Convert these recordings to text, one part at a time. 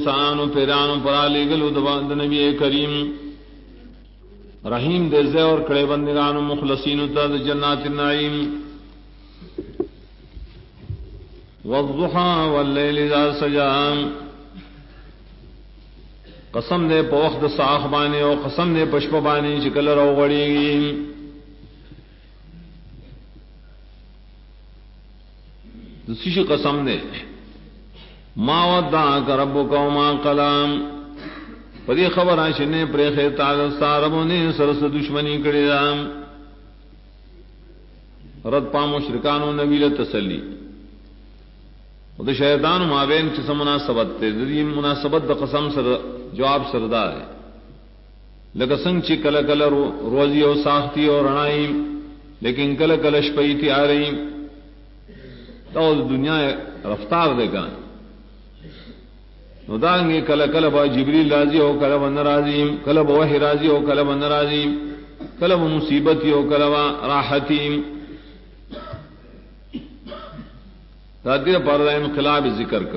انسانو پیرانو پرا لگلو دباند نبی کریم رحیم دے زے اور کڑے بندگانو مخلصینو تا جنات النعیم والضحى واللیل اذا سجا قسم دے پا وقت ساخ بانے اور قسم دے پشپ بانے چکل رو غڑی گی دسیش قسم دے ما ودعک ربک وما قلام پدی خبر آشنے پریخے تعالی ساربوں نے سرس دشمنی کڑی دام رد پا مشرکانو نبی تسلی دا شیطان مابین چس مناسبت تے دی مناسبت دا قسم سر جواب سردار ہے لکہ سنگ چی کل کل روزی و ساختی و رنائی لیکن کل کل شپیتی آ رہی تو دنیا رفتار دے گا نو دانگی کل کل با جبریل راضی ہو کل با نراضی کل با وحی راضی ہو کل با نراضی کل با مصیبتی ہو کل با راحتی دادی پردہ انقلاب ذکر کر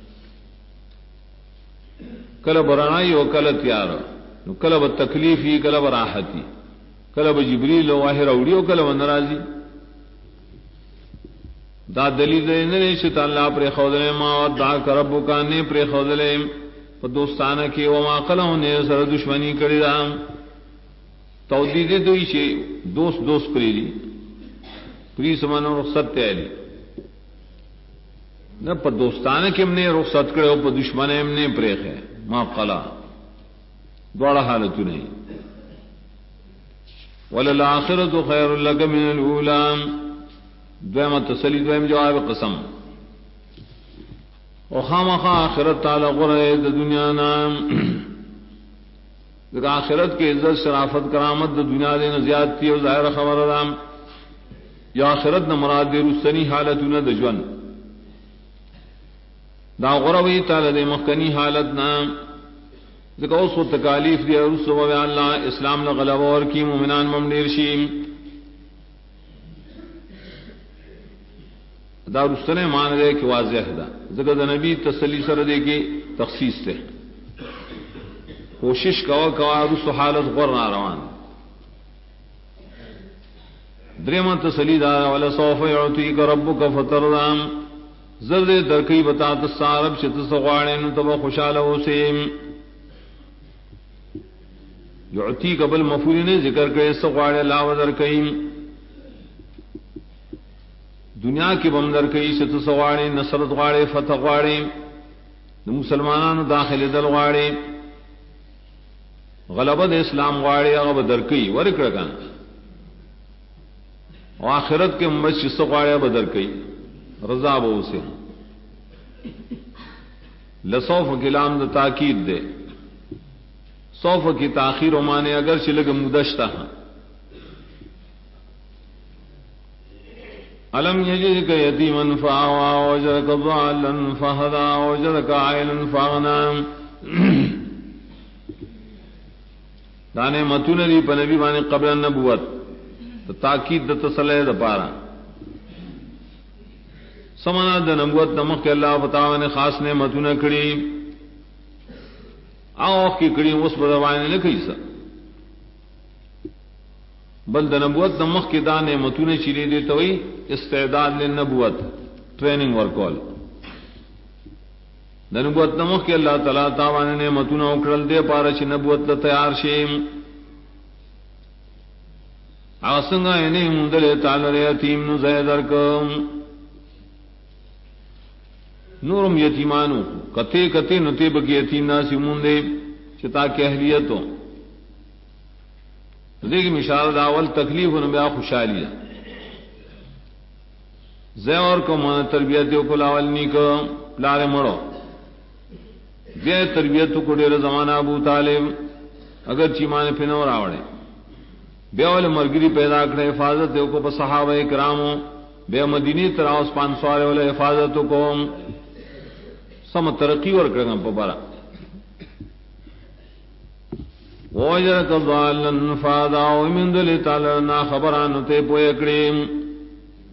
کل برانائی ہو کل تیار نو کل با تکلیفی کل با راحتی کل با جبریل و واحر اوڑی ہو کل با نرازی دا دلیل دے نریشت اللہ پر خودلے ما ودعک ربک نے پر خودلے پا دوستانہ کی وما قلعوں نے سر دشمنی کری دا تودی دے دوئی چھے دوست پری سمانا رخصت تیلی نہ پا دوستانہ کی ہم نے رخصت کرے ہو پا دشمن ہم نے پریخ ہے ما قلع دوڑا حالتو نہیں وللآخرت خیر لک من الاولام دویم تسلی دویم جواب قسم و خامخا آخرت تعالی غرے دا دنیا نام دیکھ آخرت کے عزت شرافت کرامت دا دنیا دینا زیادتی و ظاہر خبر دام یا آخرت نا مراد دے رسنی حالتو نا دا جون دا غروی تعالی دے مخکنی حالت نام دیکھ اس و تکالیف دے رسو و اللہ اسلام لغلب اور کی مومنان ممنیر شیم دا رستنے مان دے کہ واضح دا ذکر دا نبی تسلی سر دے کی تخصیص تے کوشش کوا رس حالت غر ناروان دریمہ تسلی دارا ولسوف یعطیک ربک فتردام زرد درکی بتا تسارب چت سغواڑن تب خوشحال ہو سیم یعطیک بل مفعول نے ذکر کرے سغواڑ لا ودر کئیم دنیا کی بمدر کئی ست سواڑے نصرت غاڑے فتح غاڑے مسلمانان داخل دل غاڑے غلبت اسلام غاڑے اغب درکئی ورک رکان و آخرت کے مبشی سغاڑے بدر کئی رضا بہو سے لصوف کلام دا تاکید دے صوف کی تاخیر و مانے اگر چلگ مدشتہ ہاں علم یجدک یتیما فآوا ووجدک ضالا فہدا ووجدک عائلا فاغنا دانے متون دی پنبی بانے قبل النبوت تاکید دا تسلح دا پارا سمنا دا نبوت نمک کے اللہ فتاوانے خاص نے متون کڑی آوخ کی کڑی اس بدوانے لکھی سا بل دا نبوت نمخ کی دا نعمتون چیلی دیتا ہوئی استعداد للنبوت ٹریننگ ورکول دا نبوت نمخ کی اللہ تعالیٰ تاوانے نعمتون اکرل دے پارا چی نبوت لتیار شیم آسنگا اینی مندل تعالی یتیم نو زیدرکم نورم یتیمانو کتے نتیب کی یتیم ناسی مندے چتا کی اہلیتو دیکھ مشار داول تکلیف بیا خوشحالی زی اور کو من تربیت کو لاولنی کو لارے مڑو بے تربیت کو ڈیر زمانہ ابو طالب اگر چیمان پھنور آوڑے بے اول مرگری پیدا کرے حفاظت کو صحابہ کرامو بے مدینی تراؤس پانسوارے والے حفاظت کو سم ترقی اور کریں پبارا ووجدک ضالا فہدا ومن دل تعالی نا خبران تے پوئے کریم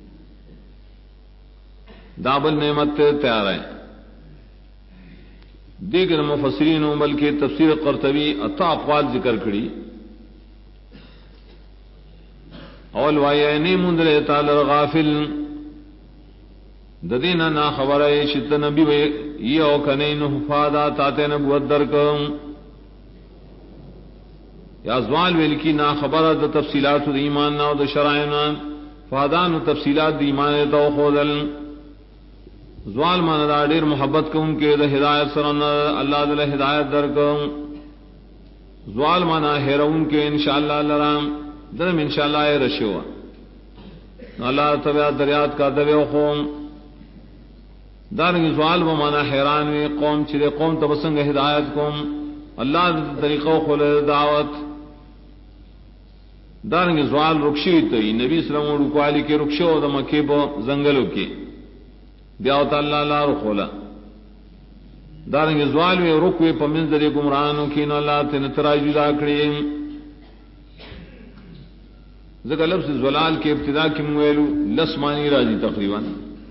دابل نعمت تیار ہے دیگر مفسرین بلکہ تفسیر قرطبی اتا اقوال ذکر کری اول وایعنی مندر تعالی غافل ددینا نا خبر ہے شت نبی وے یہ او کنین حفاظا تاتے نبوت درکم یا زوال ویل کی نا خبر د تفصیلات د ایمان نا د شرائعنا فادان تفصیلات د ایمان تو خودل زوال مان دا ډیر محبت کوم کې د ہدایت سره الله د ہدایت درکم زوال مانا هرون کې ان شاء الله لرام درم ان شاء الله رشوا الله تبع دریات کا دوی قوم دارنګ زوال و مانا حیران وی قوم چې قوم تبسنګ ہدایت کوم الله طریقو خل دعوت دارنګ زوال رخصی ته نبی صلی الله علیه و آله کې رخصو د مکه په زنګلو کې بیا تعالی لا رخولا دارنګ زوال وی رکوې په منځ د ګمراهانو کې نو الله ته تراجو دا کړی ذکر لفظ زلال کے ابتدا کی مویلو لسمانی راضی تقریبا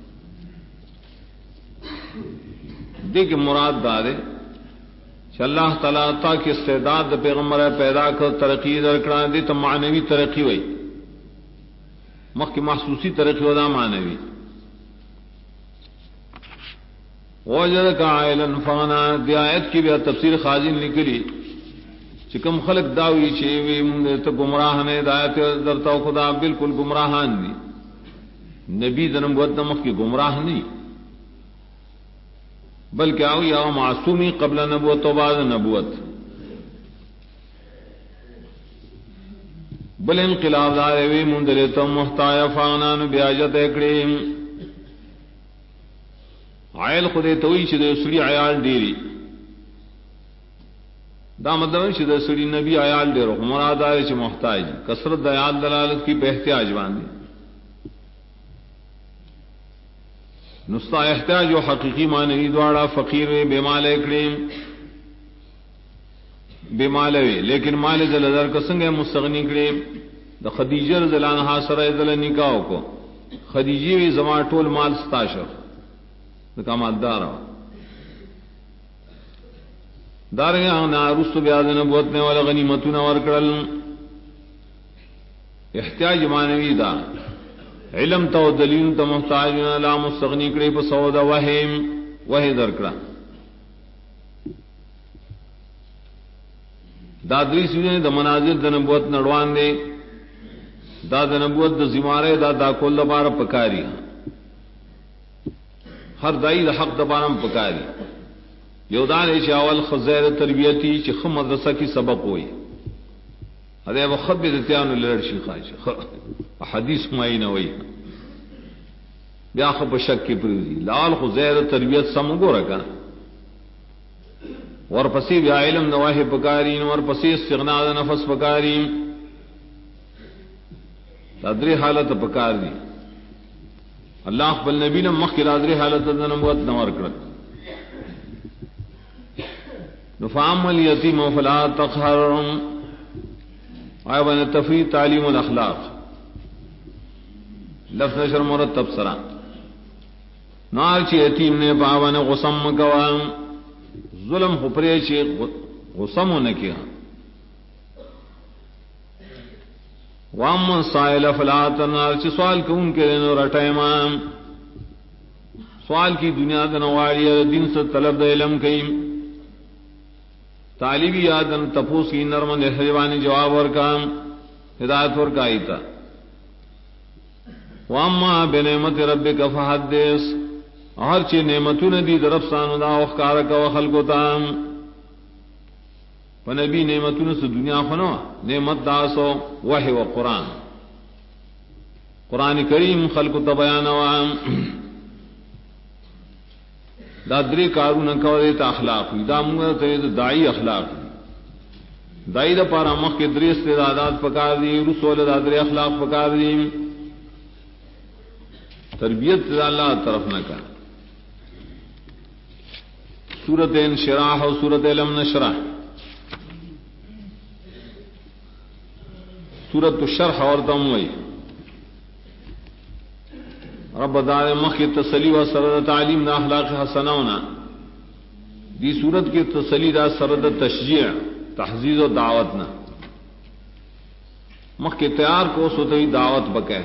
دیکھ مراد دارے کہ اللہ تعالیٰ تا کی استعداد پیغمبر پیدا کر ترقی درکڑان دی تو معنوی ترقی ہوئی مخ کی محسوسی ترقی ہو دا معنوی وجدک عائلا فغنا دی آیت کی بھی تفسیر خازن نکلی چکم خلق داوی چیوی من تو گمراہ نے ہدایت درتا خدا بالکل گمراہان دی نبی دنم گوت نمک کی گمراہ نہیں بلکہ آؤ یا معصومی قبل نبوت و بعد نبوت بل انقلاب دار وی مندر تو محتاج فانان بیاجت اکڑیم عائل خود توئی چدے سڑی عیال ڈیری دا مطلب ہے کہ سڑی نبی عیال ڈیرو مراد ہے کہ محتاج کثرت عیال دلالت کی بے احتیاج باندھی نستا احتیاج و حقیقی معنی دوڑا فقیر وے بے مال کریم بے مال وے لیکن مال دلدر کسنگ مستغنی کریم دا خدیجہ رضی اللہ عنہا سره دل نکاح کو خدیجی وی زما ټول مال ستاشر دا مالدار دارنگا نارست بیاد نبوت نے والا غنیمتون ورکڑل احتیاج معنوی دا علم تو دلیل تو محتاجنا لا مستغنی کڑی پا سودا وحی درکڑا دا دری سوزنے دا منازل دا نبوت نڑوان دے دا نبوت دا زمارے دا کل دا بارا پکاری ہر دائی دا حق دا بارا پکاری یودان ایچ اول خزیر تربیتی چی خم مدرسہ کی سبق ہوئی ادھے وہ خط بھی دتیانو لڑشی خواہش حدیث مائی نہ ہوئی بیا خب شک کی پریزی لال خزیر تربیت سمگو رکا ورپسی بیا علم نواہی پکارین ورپسی استغناء نفس پکارین تدری حالت پکار دی اللہ بل نبی نے مخ کی رادری حالت نبوت نور کرت نفام الیتیم فلا تقہر آئے تفریح تعلیم الاخلاق لفظ نشر مرتب سرا نار چی یتیم نے باون غسم گوام ظلم خپرے چی غسم نے کیا وام سائل فلا تنار چی سوال کون کے دینو رٹائمان سوال کی دنیا دنواڑی دین سے طلب دا علم کئیم طالبی یادن تپوس کی نرمن حیوانی جواب اور کام ہدایت اور کائی تا واما بنعمت ربک فحدث ہر چی نعمتوں نے دی درف سان دا اخکار کا خلقو تام فنبی نعمتوں سے دنیا خنو نعمت داسو وحی و قرآن قرآن کریم خلق تبیان وام دا دری کارونه کوي ته اخلاق دا موږ ته داعی اخلاق داعی دا پارا مخ کې درې استعدادات پکار دي رسول دا درې اخلاق پکار دي تربیت الله طرف نہ کا سورۃ انشراح اور سورۃ لم نشرح سورۃ الشرح اور تموی رب دار مخ تسلی و سرد تعلیم دا اخلاق حسنونا دی صورت کی تسلی دا سرد تشجیع تحزیز و دعوت نہ مخ کے تیار کو سوتوی دعوت بکے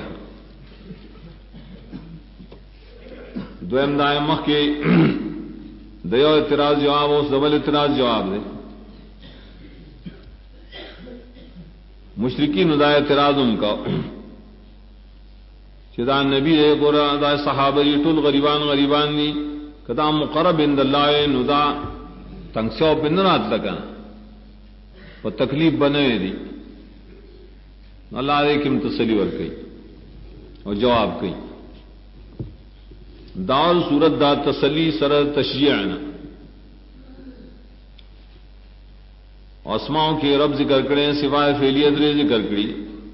دویم دائیں مخ کے دیو اعتراض جواب اس ڈبل اعتراض جواب دے مشرکی ندا اعتراض ان کا چدا نبی دے گورا دا صحابہ ټول غریبان دی کدا مقرب عند اللہ ندا تنگ سو بندرات لگا وہ تکلیف بنے دی اللہ علیہ کم تسلی ور کئی اور جواب کئی دار صورت دا تسلی سر تشجیعنا اسماؤں کے رب ذکر کریں سوائے فعلیت رے ذکر کری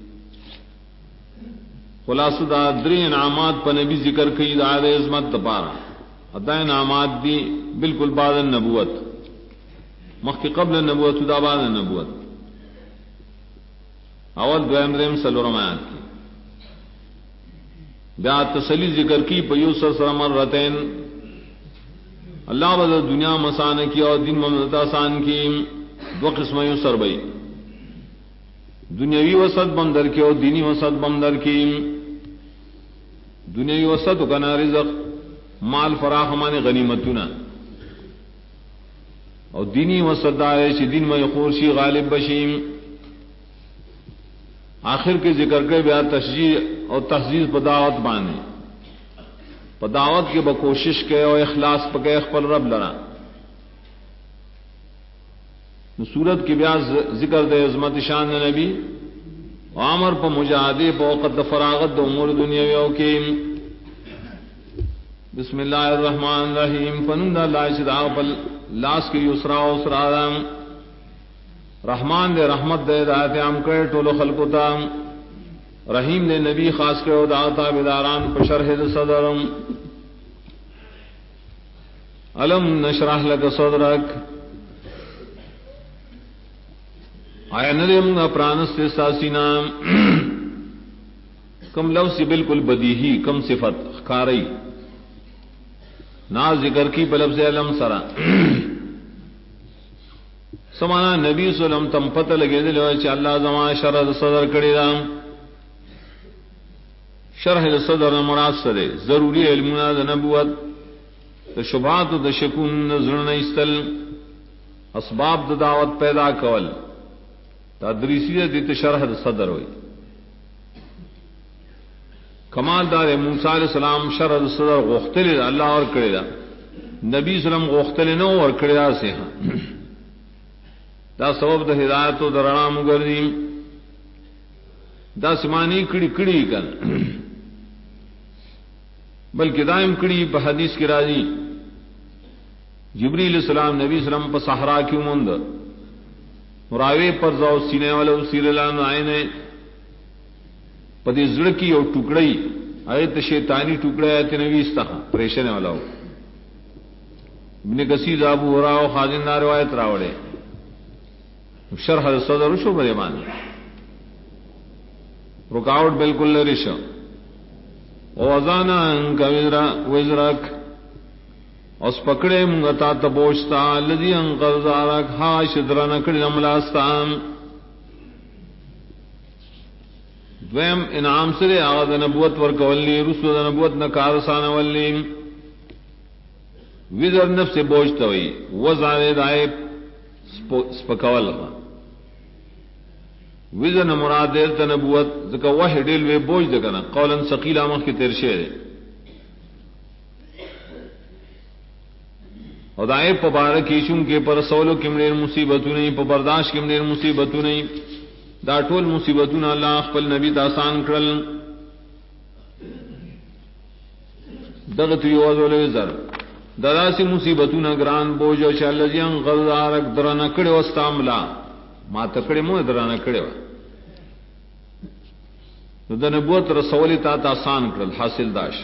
خلاصہ دا دری انعامات پر نبی ذکر کی دائر عظمت دپارا ادا انعامات دی بالکل بعد النبوت مخ قبل النبوت دا بعد النبوت اول دویم دریم سلورم آیات کی بیا تسلی ذکر کی پیوسر سرمر رتین اللہ بدل دنیا مسان کی اور دن ممدد آسان کی دو قسم یسر بئی دنیاوی وسط بمدر کی اور دینی وسط بمدر کی دنیاوی وسط کنا رزق مال فراخ مانے غنیمتنا اور دینی وسط دائے چی دین میں خورشی غالب بشیم آخر کے ذکر کے بیا تشجیع اور تحزیز بداوت بانے بداوت کے بکوشش کے اور اخلاص پکے خپل رب لڑا صورت کی بیا ذکر دے عظمت شان نبی عامر پا مجاہدے پا وقت فراغت دو امور دنیاویوں کی بسم اللہ الرحمن الرحیم فنند اللہ شدہ پل لاس کی یسرا و اسرا رحمان دے رحمت دے دایت عام کرے ٹولو خلقتا رحیم دے نبی خاص کرے دعوتا بداران پر شرح صدرم علم نشرح لک صدرک آیا ندیم پرانست ساسینا کم لفظ بالکل بدیہی کم صفت خاری نا ذکر کی بلفظ علم سرا سمانا نبی صلی اللہ علیہ وسلم تم پتہ لگے دے لوچ اللہ زمان شرح صدر کڑی دا شرح صدر مراد سرے ضروری علمنا دا نبوت دا شبہات دا شکون نظرن استل اسباب دا دعوت پیدا کول تدریسی دیت شرح صدر ہوئی کمال دار موسیٰ علیہ السلام شرح صدر غختلی دا اللہ اور کرے دا نبی صلی اللہ علیہ وسلم غختلی نو اور کرے دا سے دا سبب دا ہدایت و دا رنا مگردیم دا سمانی کڑی کڑی کن بلکہ دائم کڑی پا حدیث کی راضی جبریل السلام نبی صلی اللہ علیہ وسلم پا صحرا کیوں مند مراوے پر زاو سینے والا سیر اللہ آئینے پدی زڑکی اور ٹکڑی آیت شیطانی ٹکڑے آیت نبی استخا پریشنے والا ہو ابن کثیر ابو ہراء خازن نہ روایت راوڑے شرح صدر شو بڑے مان رکاوٹ بالکل لرش وزانا انکا وزرک اس پکڑے منگتا تبوشتا لذی انقر زارک ہاش درنکڑ نملاستان دویم انعام سرے آغاز نبوت ورکولی رسول نبوت نکارسان ولی وزر نفس بوجھتا ہوئی وزانے دائے سپکول وزر نمراد دیلتا نبوت ذکا وحی دیل وے بوجھ دکنا قولا ثقیل آمخ کی ترشے دے اور دائے پبارک ایشون کے پر سولو کمرین مصیبتوں نہیں پا برداشت کمرین مصیبتوں نہیں دا ټول مصیبتونه الله خپل نبی ته آسان کړل دغه ته یو ډول زر دراسی مصیبتونه ګران بوج او چې الله جان غزارک درنه کړي واستاملا ما ته کړي مو درنه کړي نو د نبوت رسول ته آسان کړل حاصل داش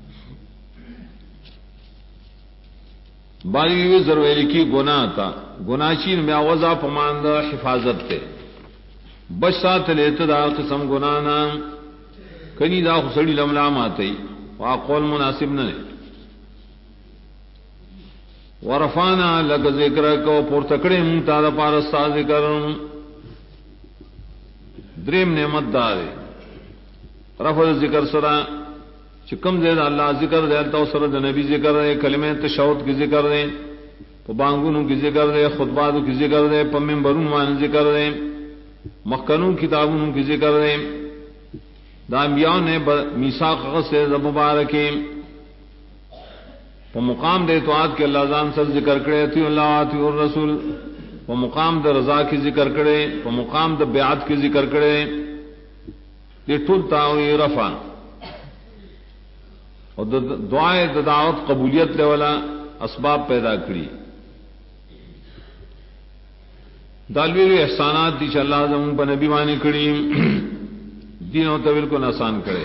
باندې زر ویل کی ګناه تا ګناچین میا وضع پماند حفاظت ته بچ ساتھ لیتے دا قسم گنانا کنی دا خسڑی لملام آتی وہاں قول مناسب نہ ورفانا لک ذکرک و پورتکڑے مونتا دا پارستا ذکر. دریم نعمت دارے رفع ذکر سرا چکم زید اللہ ذکر دے تو سر نبی ذکر دے کلمہ تشہد کی ذکر دے بانگونوں کی ذکر دے خطباتوں کی ذکر دے پمبرون مان ذکر دے مخکنوں کتابوں کی ذکر دے دانبیاؤں نے میثاق سے مبارکی وہ مقام دے تو آج کے اللہ جان سر ذکر کرے اتی اللہ آتی الرسول وہ مقام دا رضا کی ذکر کرے وہ مقام دا بیعت کی ذکر کرے یہ ٹھلتا ہوئی رفع اور دعائے دعوت قبولیت لے والا اسباب پیدا کری. دالوی احسانات دی چ اللہ زمون پر نبی مانی کری دین و طویل کو آسان کرے.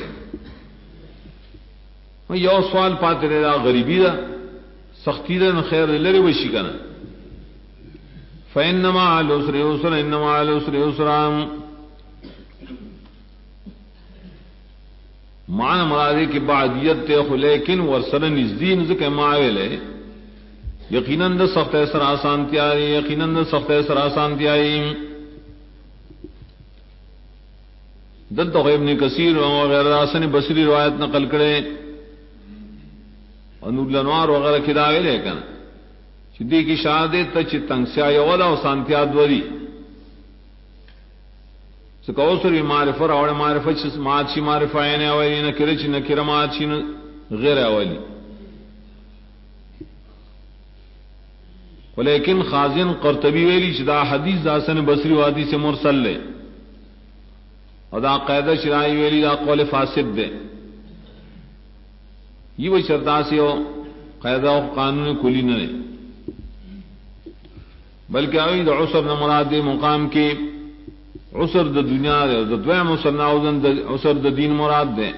یو سوال پاتے رہا غریبی دا سختی دا خیر لرے وشی کنا فإنما على العسر يسرا إنما على العسر يسرا معنی مرادی کی بعدیت تے خو لیکن ورسر نزدین ذکر معاول ہے یقیناً دا سخت سر آسان تیاری یقیناً دا سخت سر آسان تیاری. دلتا ابن کثیر وغیرہ حسن بصری روایت نقل کرے نور الانوار وغیرہ کداوے لے کنا چدی کی شہادت چ تنگسیا یولا و سانتیا دوری سکوسر معرفہ اور معرفہ چ ماچی معرفہ نے اولی نہ کرے چ نہ کرما چ غیر اولی ولیکن خازن قرطبی ویلی چدا حدیث حسن بصری وادی سے مرسل لے ادا قاعدہ شرعی ویلی دا قول فاسد دے یہ وہ شرطا سے ہو قاعدہ و قانون کلی نہ بلکہ اوی دا عسر نہ مراد مقام کی عسر دا دنیا دے دا دویم عسر ناوزن دا عسر دا دین مراد دے.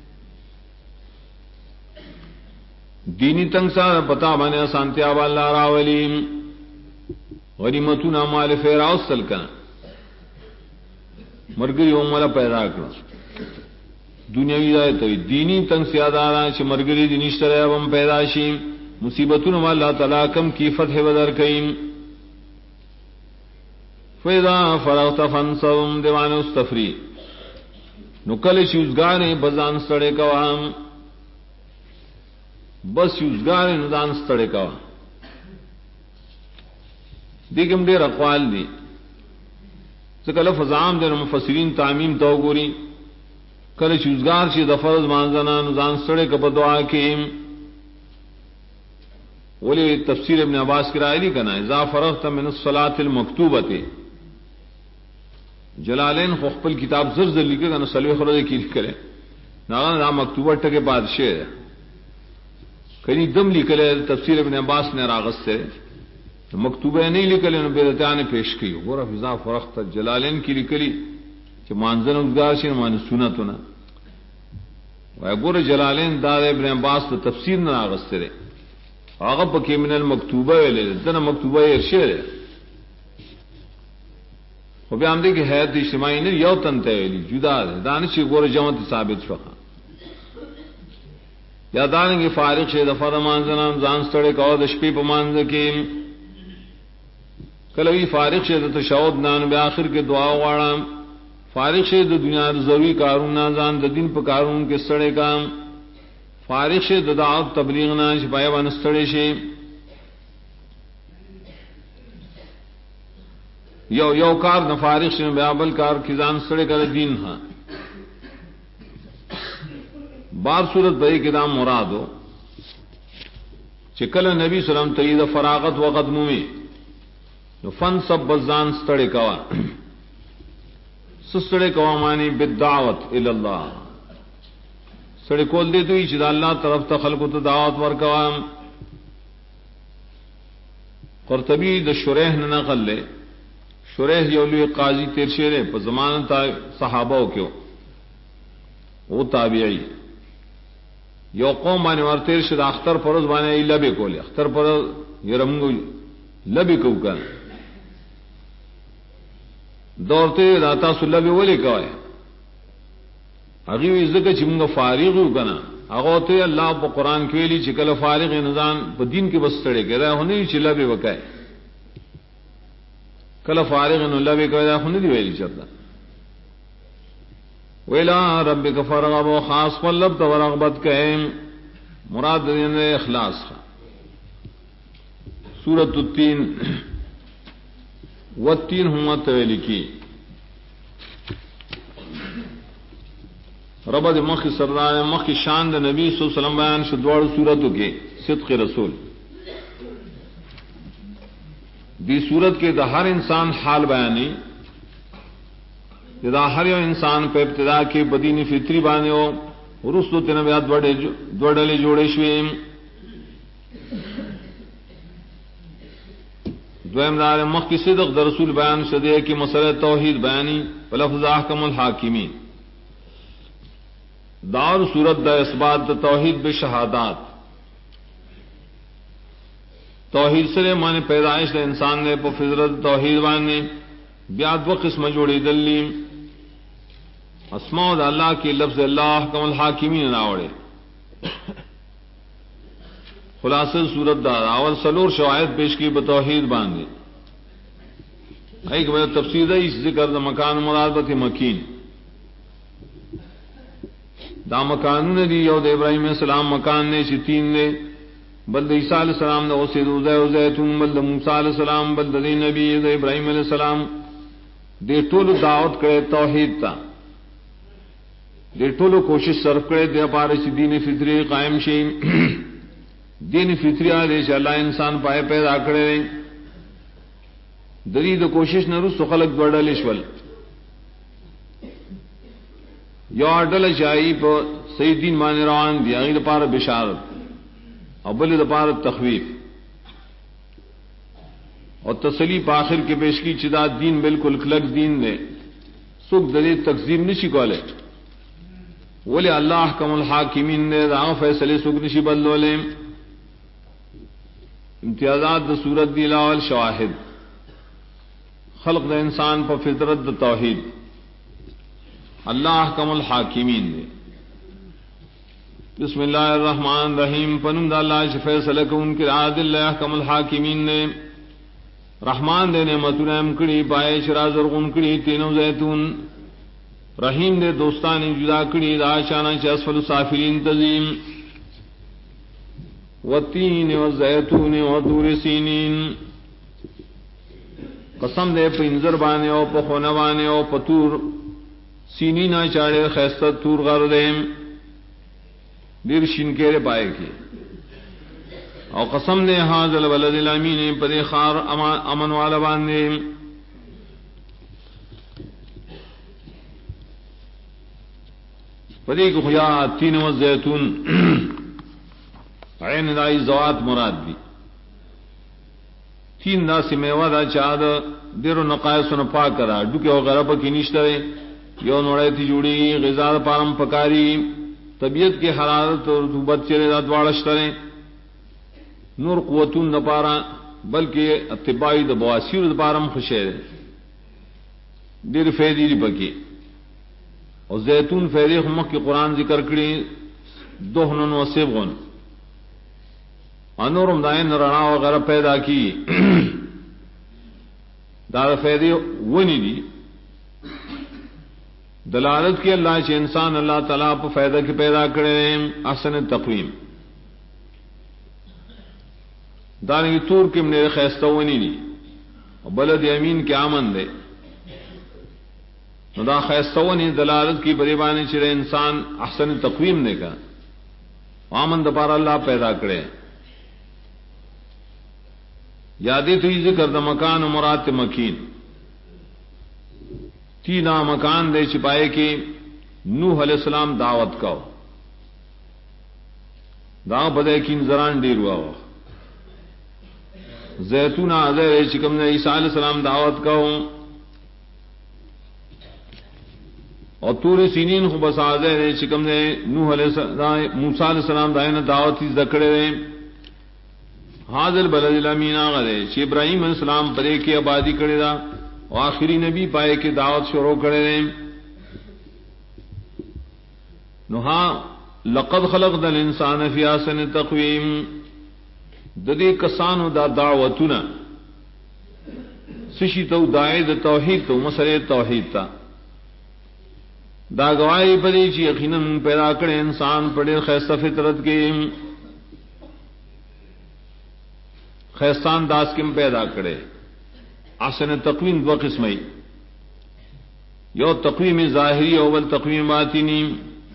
دینی تنگ سا پتا بنے سانتیاب اللہ راولی غنیمتون مال فیراؤ سلکن مرگری اوملا پیدا کرو دنیاوی دائے توی دینی تنگ سیادارا چھ مرگری دینشتر ایوام پیدا شیم مصیبتون اللہ تعالیٰ کم کی فتح بدر کئیم فَإِذَا فَرَغْتَ فَانْصَبْ دیوان استفری نکل شوزگانے بزان سڑے کوام بس شوزگانے نزان سڑے کوام دیکھم دیر اقوال دی سکل فضام دیر مفسرین تعمیم تو گوری کل شوزگار چی دفرز مانزنا نزان سڑے کب دعا کیم ولی تفسیر ابن عباس کی رائے لی کنا اذا فرغت من الصلاة المکتوبت جلالین خپل کتاب زرزر لکھے گا سلوی خرد کی لکھے ناغان دا مکتوبہ ٹکے بادشاہ ہے کہیں دم لکھے تفسیر ابن عباس نے راغت سے مکتوبہ نہیں لکھے بیدتیاں نے پیش کی گورا فضا فرخت جلالین کی لکھلی کہ مانزن ازگار سے مان سنتو نا گورا جلالین دار ابن عباس تو تفسیر نہ راغت سے آغا پکی من المکتوبہ ویلے دنا مکتوبہ ارشے رہے وہ بھی آمدے کہ حیات اجتماعی نے یو تنتے ویلی جدا دے دانشی گور جمعت ثابت شوخا یا دانگی فارغ شے دفر مانزنام زانستڑے کہو دشپی پا مانز کی کلوی فارغ شے تشہود نان بے آخر کے دعا وارام فارغ شے دنیا ضروری کارون نازان دین پا کارون کے سڑے کام فارغ شے دعوت تبلیغ نان شپایا وانستڑے شے یو کار نہ فارغ سے بیابل کار کزان سڑے کر دین ہاں بار صورت بھائی کے دام مراد ہو چکل نبی سلام تعید فراغت و قدموں میں فن سب بزان سڑے کوا سڑے کوا مانی بالدعوت اللہ سڑے کول دے تو چدا اللہ طرف تخل کو تو دعوت ور کوا قرطبی د شریح نہ نقل لے شریح یولوی قاضی تیر شیرے پر زمان صحابہ کیوں وہ تابعی یو قوم بانے وار تیر شد اختر پرز بانے لبے کولے اختر پرز یہ رمگو لبے کو کن دورتے داتا سو لبے ولی کوئے اگیوی ذکر چی منگا فارغو کنا هغه ته الله په قران کې ویلي چې کله فارغ نظام په دین کې بستړي کړه هونه چې لبه وکای کله فارغ نو لبه کوي هونه دی ویلي چرته ویلا ربک فرغب و خاص قلب تو رغبت کہیں مراد دین اخلاص سورۃ التین والتین ہم تویلی کی رب د مخ سردار مخ شان د نبی صلی اللہ علیہ وسلم بیان شدوار سورتوں کے صدق رسول دی صورت کے دا ہر انسان حال بیانی دا ہر یو انسان پہ ابتدا کے بدین فطری بانے ہو رسو تنبیات دوڑلے جوڑے شویم دویم دار مخ کی صدق در رسول بیان شدے کی مسئلہ توحید بیانی ولفظ احکم الحاکمین دار صورت دا اثبات دا توحید بشہادات توحید سے مانے پیدائش دا انسان نے پا فطرت توحید بانے بیاد و قسم جوڑی دلیم اسماء اللہ کی لفظ اللہ کم الحاکمین ناوڑے خلاصہ صورت دار اول سلور شواہد پیش کی بتوحید باندھے ایک بار تفسیر ہے اس ذکر دا مکان مرادبت مکین دا مکان نے دی یود ابراہیم علیہ السلام مکان نے تین نے بلد عیسیٰ علیہ السلام دا اسید زیتون بلد موسیٰ علیہ السلام بلد دی نبی ابراہیم علیہ السلام دے ٹول دعوت کرے توحید تا دے ٹولو کوشش صرف کرے دے پارے چی دین فطری قائم شیم دین فطری آدھے چا اللہ انسان پائے پیدا کرے رہیں دری دا کوشش نرس تو خلق دوڑلشول یو اڈل چاہی پا صحیح دین مانے روان دی اگی دا پارا بشارت اور بلی دا پارا تخویف اور تسلی پا آخر کے پیش کی چدا دین بالکل کلک دین دے سکھ دلی تقزیم نشی کولے ولی اللہ حکم الحاکمین دے دا فیصلے سکھ نشی بدلولے امتیازات دا صورت دی لاول شواہد خلق دا انسان پا فطرت دا توحید اللہ حکم الحاکمین دے بسم اللہ الرحمن الرحیم پنم دا اللہ چھ فیصلہ کون کی عاد اللہ حکم الحاکمین دے رحمان دے نعمتون امکڑی پائے شرا زرغن کڑی تینو زیتون رحیم دے دوستانی جدا کڑی دا شانہ چھ اسفل سافلین تزیم والتین والزیتون وطور سینین قسم دے پنزر بانے او پخون بانے او پتور سینینا چاڑے خیستت تور غر دیم دیر شنکیرے پائے کی او قسم دے حاضر بلد الامین پدے خار امن والا باندے پدے کو خیا تین والزیتون عین دائی زوات مراد دی تین دا سی میوہ دا چاہ دا دیرو نقائص و پاک کرا ڈوکے وغیرہ پا کی نشترے یو نوڑیتی جوڑی غذا دا پارم پکاری طبیعت کے حرارت اور رطوبت چرے دا دوارشترے نور قوتون دا پارا بلکہ اتباعی دا بواسیر دا پارم خشیر دیر فیدی دی پکی اور زیتون فیدی خمق کی قرآن ذکر کری دہنن و سبغن انورم دائن رنا وغیرہ پیدا کی دار فیدی ونی دی دلالت کی اللہ چ انسان اللہ تعالیٰ پہ فائدہ کی پیدا کرے احسن تقویم دانی تور کے میرے خیستہ ونی دی بلد امین کے آمن دے دا خیستہ ونی دلالت کی بریبانی چرے انسان احسن تقویم دے کا آمن دپارا اللہ پیدا کرے یادی تو ذکر دا مکان مراد مکین تینا مکان دے چھپائے کی نوح علیہ السلام دعوت کا دعوت بدے کین زران دیر ہوا زیتون آزر چکم نے عیسیٰ علیہ السلام دعوت کا اور تور سینین کو بس آزر چکم نے نوح علیہ السلام موسیٰ علیہ السلام دائن دعوت زکڑے رہے حاضر بلد الامین آغا دے چھ ابراہیم علیہ السلام پرے کی آبادی کرے دا اور آخری نبی پائے کے دعوت شروع کرے رہے نوہا لقد خلقنا الانسان فی احسن تقویم ددی کسانو دا دعوتنا سشی تو داعی دا توحید تو مسئلہ توحید تا دا گواہی پدی چی یقیناً پیدا کرے انسان پڑے خیستہ فطرت کے خیستان داس کم پیدا کرے احسن تقویم دو قسمی یو تقویم ظاہری اول تقویم باطنی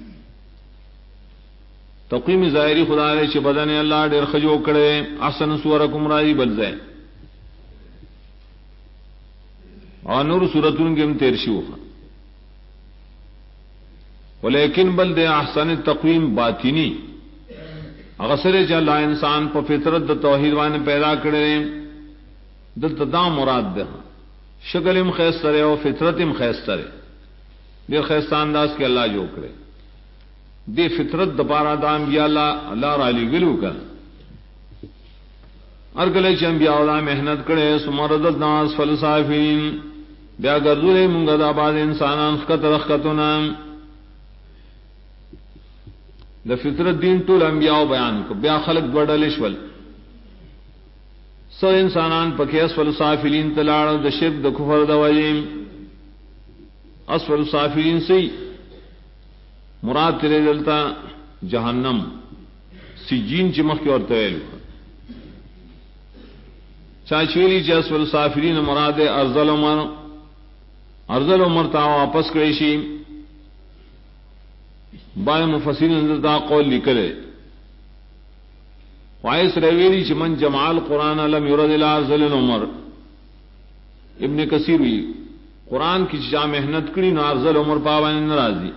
تقویم ظاہری خدا نے چھ بدن اللہ ڈیر خجو کرے احسن صورکم راضی بلزے اور نور صورتون کے تیر شو ولیکن بل دے احسن تقویم باطنی اغسر چ اللہ انسان پر فطرت د توحید وان پیدا کرے دلتا دا مراد دے شکل ام خیسترے اور فطرت ام خیسترے دے خیستہ انداز کے اللہ جو کرے دے فطرت دپارا دا انبیاء اللہ را علی گلو کا ارگلے چ انبیاء اللہ محنت کرے سمردت ناس فلسافین بیا گردولے منگا دا بعد انسانان خط رخطنا دا فطرت دین طول انبیاء بیان کو بیا خلق دوڑلشول سو انسانان پکے اسفل سافلین تلاڑ دا شرک دا کفر دا وجیم اسفل سافلین سی مراد تیرے دلتا جہنم سجین چمخ کی اور تویل چاچویلی چی اسفل سافلین مراد ارزل عمر تا واپس کریشی بائے مفسرین دا قول لکلے وائس رویری چمن جمال قرآن لم یرد الى ارذل العمر ابن کثیر بھی قرآن کی چا محنت کری نو ارذل عمر پاوان ناراضی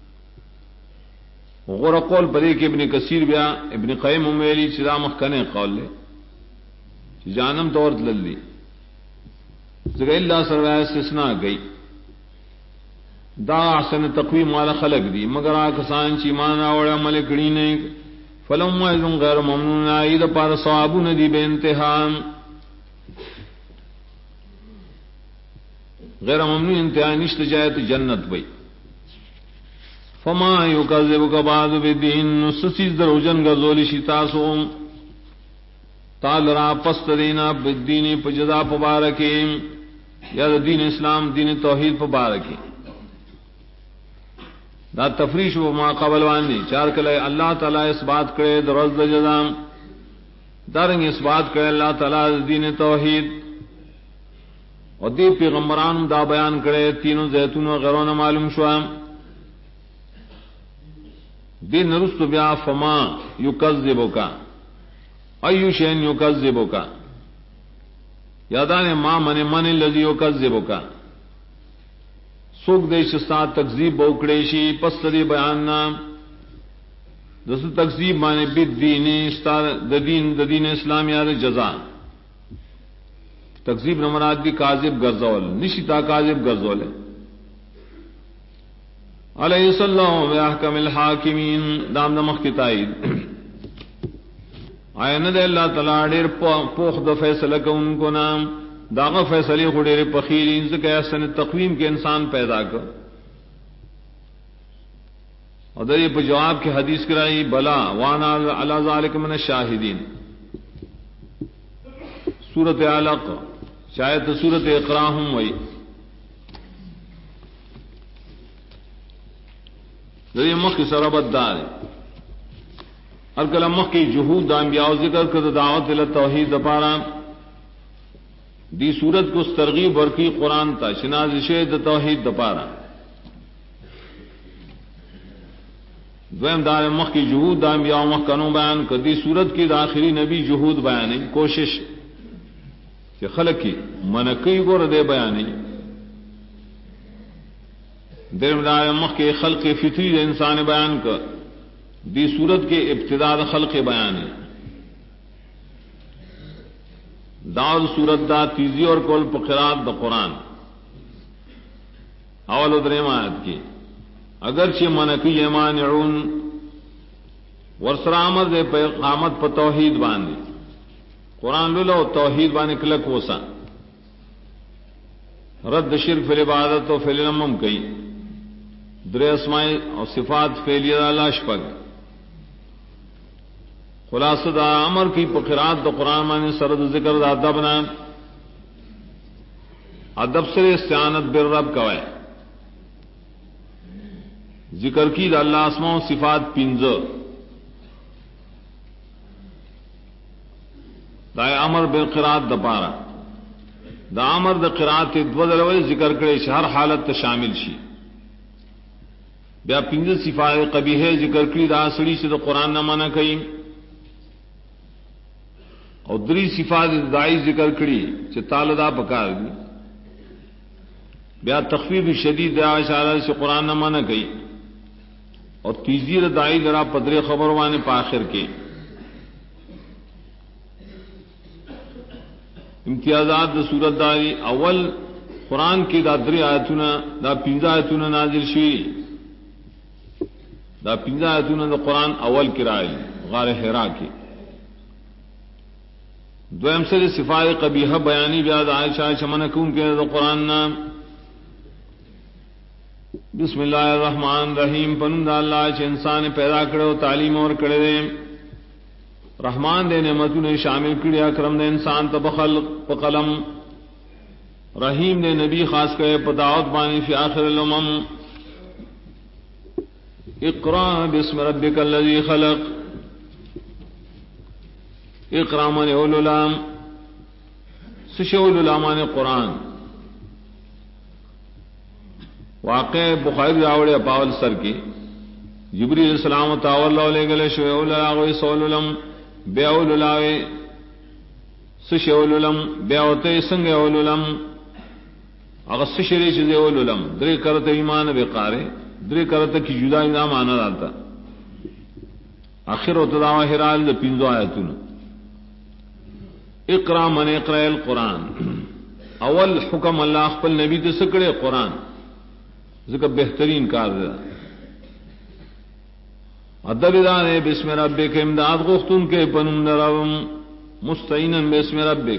غور قول پدے کہ ابن کثیر بیا ابن قیم امیلی چدا مخکنے قول لے جانم طور للی زگئی اللہ سروائے استثناء گئی دا احسن تقویم والا خلق دی مگر آکسان چی مانا وڑا عمل کری نہیں فلم اجرن غیر ممنون آئی دا پار ثوابو ندی بے انتہام غیر ممنون انتہا نشت جایت جنت بئی فما یکذبک بعد بدین نسسیز در اجن گزولی شتاسو تال را پست دینا بدینی پجدا پبارکی یا دین اسلام دین توحید پبارکی دا تفریش و ما قبل وانی چار کلے اللہ تعالی اس بات کرے درز جزام دارنگ اس بات کرے اللہ تعالی دین توحید اور دی پیغمبران دا بیان کرے تینوں زیتون و غیرون معلوم شوا دین نرست بیا فما یکذبکا ایو شین یکذبکا یادان ما من الذی یکذبکا سوک دیش سات تکذیب بوکڑیشی پس دی بیاننا دسو تکذیب مانے بید دینی دین اسلام یاد جزا تکذیب نمراد دی کاذب گرزول نشتا کاذب گرزول علیہ السلام و احکم الحاکمین دام نمخ کی تائید آئین دے اللہ تعالیٰ دیر پوخ دا فیصلہ کا ان کو نام داغ فیصلے خڑے پخیر ان سے کہ احسن تقویم کے انسان پیدا کر اور در یہ جواب کی حدیث کرائی بلا وانا علی ذالک من الشاہدین سورت علق شاید سورت اقرا ہوں وہی در یہ مخ کی سربت دار ہر کلم مخ کی جہود انبیاء ذکر کر دعوت الی توحید دپارا دی صورت کو ترغیب ورکی قرآن تا شنازش توحید دپارا دویم دار مخ کی جہود دا انبیاء مخ کنو بیان کر دی صورت کی داخلی نبی جہود بیانی کوشش کہ خلق کی منکی گور دے بیانی دویم دار مخ کے خلق فطری دے انسان بیان کر دی صورت کے ابتداء خلق بیانی داود صورت دا تیزی اور کول پقرات دا قرآن اول دریم آیت کی اگرچہ منکی یمانعون ورسرامد دے قامت پا توحید باندی قرآن لولو توحید باندی کلک وسا رد شرک فی العبادت و فی الامم کئی در اسماء اور صفات فعلیہ اللہ شپگ خلاصہ دا امر کی په قرات د قران باندې سره د ذکر د ادب نه ادب سره استعانت بالرب کوي ذکر کی د الله اسماء و صفات پنځه دا امر بالقرات د پاره دا امر د قرات د بدلوي ذکر کړي چې هر حالت ته شامل شي بیا پنځه صفات قبیحه ذکر کړي دا سړي چې د قران نه منع کوي او دری صفات دائی ذکر کړي چې تعالی دا پکار دي بیا تخفیف شدید دا اشاره چې قران نه منع کوي او تیزی دائی ذرا پدری خبر وانه په آخر کې امتیازات د سورۃ داری اول قران کې دا درې آیتونه دا پنځه آیتونه نازل شوي دا پنځه آیتونه د قران اول کې راځي غار حرا کې دویم سره صفات قبیحه بیانی بیا د عائشہ شمن کوم کې د قران نام بسم الله الرحمن الرحیم پنند الله چې انسان پیدا کړو تعلیم اور کړی رحمان دے نعمتوں نے شامل کړي اکرم دے انسان ته بخلق په قلم رحیم نے نبی خاص کړي په دعوت باندې فی آخر الامم اقرا بسم ربک الذی خلق اقرا من اولولام سشول الامان قرآن واقع بخاری راوڑے پاول سر کی جبریل السلام تاول اللہ علیہ گلے شوئے اولاغوی سولولم بے اولولاوی سشولولم بے اوتے سنگ اولولم اگر سشری چیزے اولولم دری کرت ایمان بے قارے دری کرت کی جدا نام آنا داتا آخر اتداوہ حرال دا پینزو آیتون اقرا من اقرا القرآن اول حکم اللہ خپل نبی ته سکڑے قرآن ذکر بہترین کار دا ادب دان بسم ربک امداد غختن کے پنم درم مستعینا بسم ربک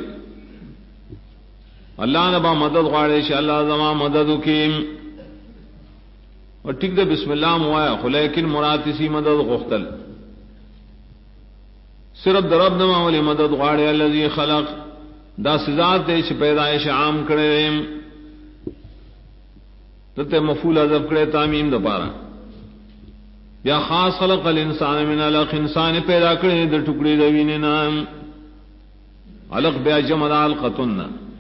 اللہ نبا مدد غواړي چې الله زما مدد وکړي او ټیک ده بسم الله موایا خو لیکن مراد اسی مدد غختل صرف درب نما ولی مدد غواړي الذي خلق دا سزاد دے چې پیدائش عام کړي ته مفعول حذف کړي تامیم د پاره یا خاص خلق الانسان من علق انسان پیدا کړي د ټوکړي د وینې نام علق بیا جمع القتن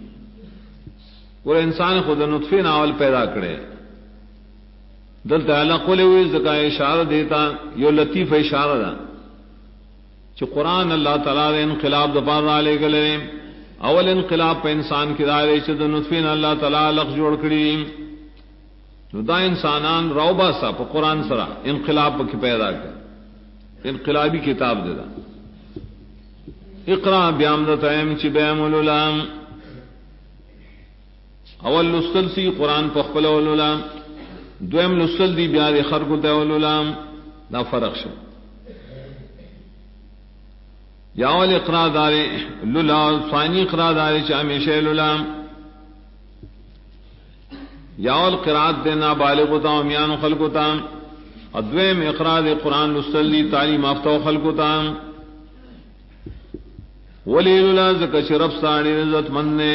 ور انسان خود نطفه ناول پیدا کړي دلته علق ولوي ځکه اشاره دیتا یو لطیف اشاره ده چې قرآن اللہ تعالی نے انقلاب دفار علیہ گلے اول انقلاب پہ انسان کی دائرے چې د نطفین اللہ تعالی لغ جوړ کړي نو دا انسانان روبا سا په قرآن سره انقلاب پکې پیدا کړ انقلابی کتاب دے دا اقرا بیامدت ایم چې بیم الولام اول لسل سی قرآن په خپل الولام دویم لسل دی بیا د خرق ته الولام دا فرق شو یاول اقرا دار لولا ثانی اقرا دار چې همیشه لولام یاول قرات دینا بالغ ہوتا میان خلق ہوتا ادویم اقرا دے قرآن لسلی تعلیم یافتہ خلق ہوتا ولی لولا زکه شرف سانی عزت مند نے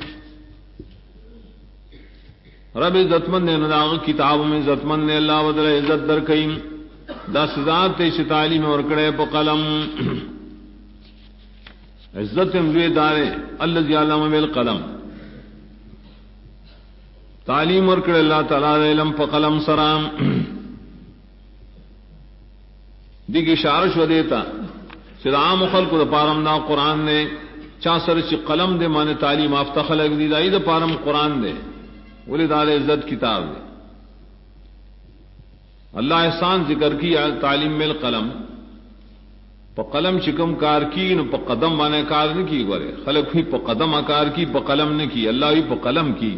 رب عزت مند نے ناغ کتاب میں عزت مند نے اللہ بدل عزت در کئیم دا سزا تے تعلیم اور کڑے په قلم عزت اموی دارے الذی علم بالقلم تعلیم ورکړ الله تعالی علم په قلم سلام دیږي اشاره شو دیتا چې عام خلکو د پارم دا قران نے چا سره چې قلم دے معنی تعلیم یافتہ خلق دی دای د پارم قران دے ولې دا عزت کتاب دے اللہ احسان ذکر کی تعلیم بالقلم په قلم چکم کار کی نو په قدم باندې کار نه کی غره خلق هی په قدم کار کی په قلم نه کی الله هی په قلم کی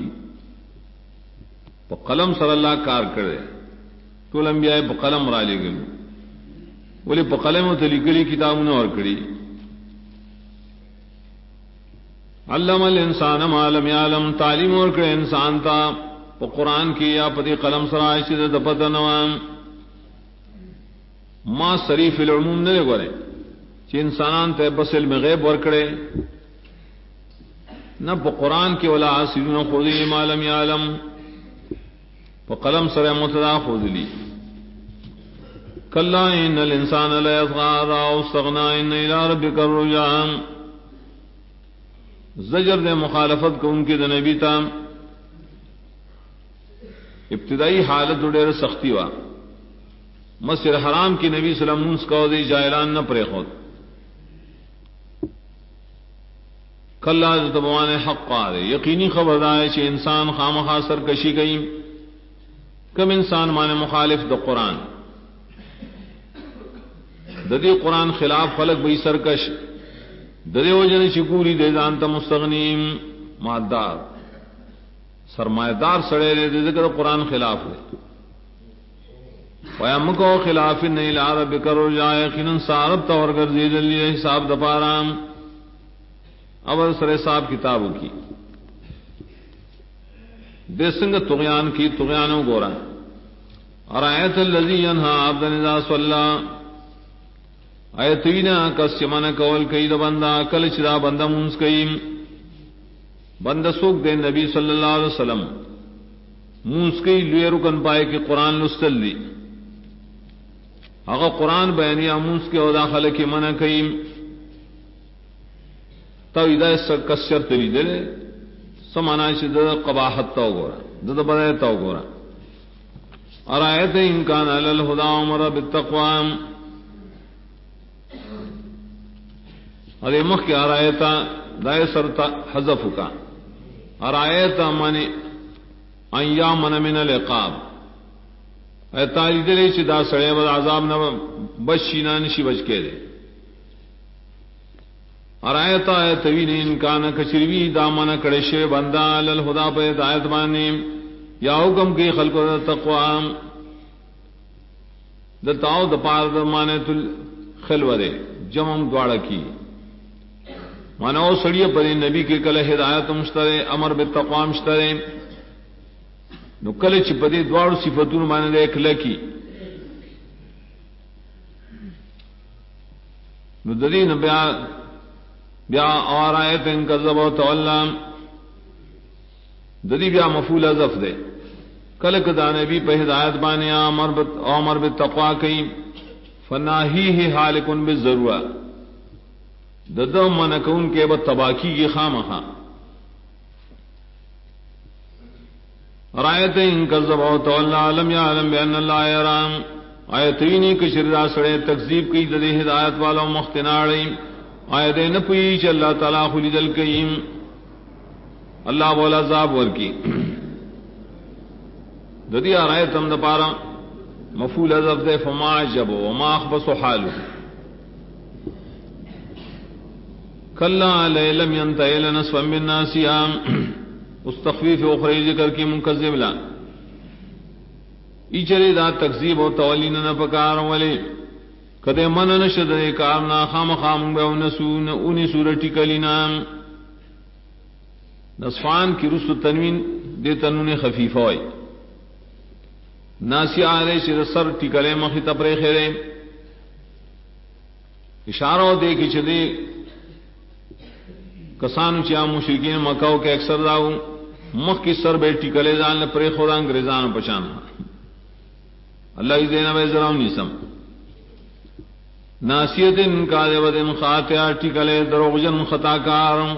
په قلم سره الله کار کړي ټول انبیاء په قلم را لګل ولی په قلم ته لیکلي کتابونه ور کړی علم الانسان ما لم يعلم تعلیم ور کړی انسان ته په قران کې یا په قلم سره چې د پته نوام ما صریف العموم نه غره چې انسانان ته بس علم غیب ورکړي نه په قرآن کې ولا عاصرون خذ ما لم يعلم په قلم سره متدا خذلی کلا ان الانسان لا يطغى او استغنى ان الى ربك الرجعى زجر دے مخالفت کو ان کے نبی تا ابتدائی حالت ډېر سختی وا مسجد حرام کی نبی صلی اللہ علیہ وسلم کو دی جاہلان نہ پرے خود کلا تبوان حق قال یقینی خبردار ہے کہ انسان خامخا سرکشی گئی کم انسان مانے مخالف دو قرآن ددی قرآن خلاف خلق بئی سرکش ددی وجن شکوری دے دانتا مستغنیم مادار سرمایہ دار سڑے دے ذکر قرآن خلاف ہے وَيَمْ کو خلاف نہیں لار بکر جائے یقیناً سارب طور گرزید لی حساب دپارام اول سر صاحب کتابوں کی دے سنگ طغیان کی طغیانوں گورا ارایت الذی ینہا عبدا اذا صلی ایتینا کس چمن کول کئی دا بندہ کل چدا بندہ منس کئی بندہ سوک دے نبی صلی اللہ علیہ وسلم منس کئی لوے رکن پائے کہ قرآن لستل دی اگر قرآن بیانی منس کے او داخل کی منع کئی تو اذا کسر تلی دے سمانا چھ دا قباحت تو گورا دا بدای تو گورا ارایت ان کان علی الہدا امر بالتقوی ارے مخ کے ارایتا دای سرتا حذف کا ارایتا من ایامن من العقاب ایتا دلی چھ دا سڑے بد عذاب نہ بچینا نشی بچ کے دے ارایتا توین ان کان کچروی دامن کڑشے بندہ للہدا پہ ہدایت بانے یا حکم کی خلق تقوی دتاو دپار دمانے تل خلوے جمم دوڑ کی مانو سڑیے پر نبی کے کل ہدایت مشترے امر بالتقوی مشترے نو کل چپدی دوڑ صفتون مانے دے اکلکی نو ددی نبیا بیا اور آیت ان کذب و تولا ددی بیا مفعول حذف دے کل کدا نبی پہ ہدایت بانے امر بالتقوی کئی فناہی حالکن بالضرورہ ددم من کون کے بد تباکی کی خامخا رایت ان کذب و تولا لم یعلم بان اللہ یرام آیتینی کشردا سڑے تکذیب کی ددی ہدایت والا مختناڑی آیت نہ پوئی چ اللہ تعالی خلید الکریم اللہ بولا عذاب ور کی ددی آیت ہم دپارا مفعول حذف دے فما جب وما اخبص حالو کلا لم ينتهي لنصفا من ناسیام اس تخفیف اخری ذکر کی منکذب لا ایچری دا تکذیب و تولین نہ پکار ولی کدے من نشد کارنا خام خام بے نسون اونی سورتی کلینا نصفان کی رسل تنوین دے تنون خفیف ہوئی ناسی آرے چر سر ٹکلے مخی تپرے خیرے اشارہ دے کی چدے کسانو چیا مشرکین مکاو کے اکثر داو مخ کی سر بیٹی کلے جان نے پرے خدا انگریزان پچانا اللہ کی دینا بے ذراؤں نیسم ناسیت ان کا دیوت ان خاطیہ ٹکلے دروغجن خطا کارم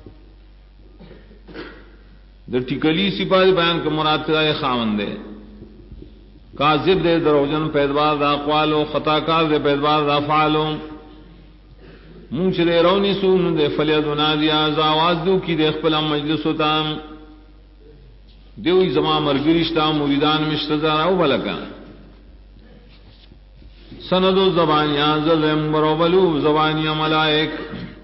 در ٹکلی سپاہی بیان کے مراد تدائی خاون دے کاذب دے دروغجن پیدوار دا اقوالو خطا کار دے پیدوار دا فعالو منچ دے رونی سون دے فلیدو نادیا زاواز دو کی دے اخپلا مجلسو تام دیوی زمان مرگرشتا مریدان مشتزار او بلکا سندو زبانیاں زلم بروبلو زبانیاں ملائک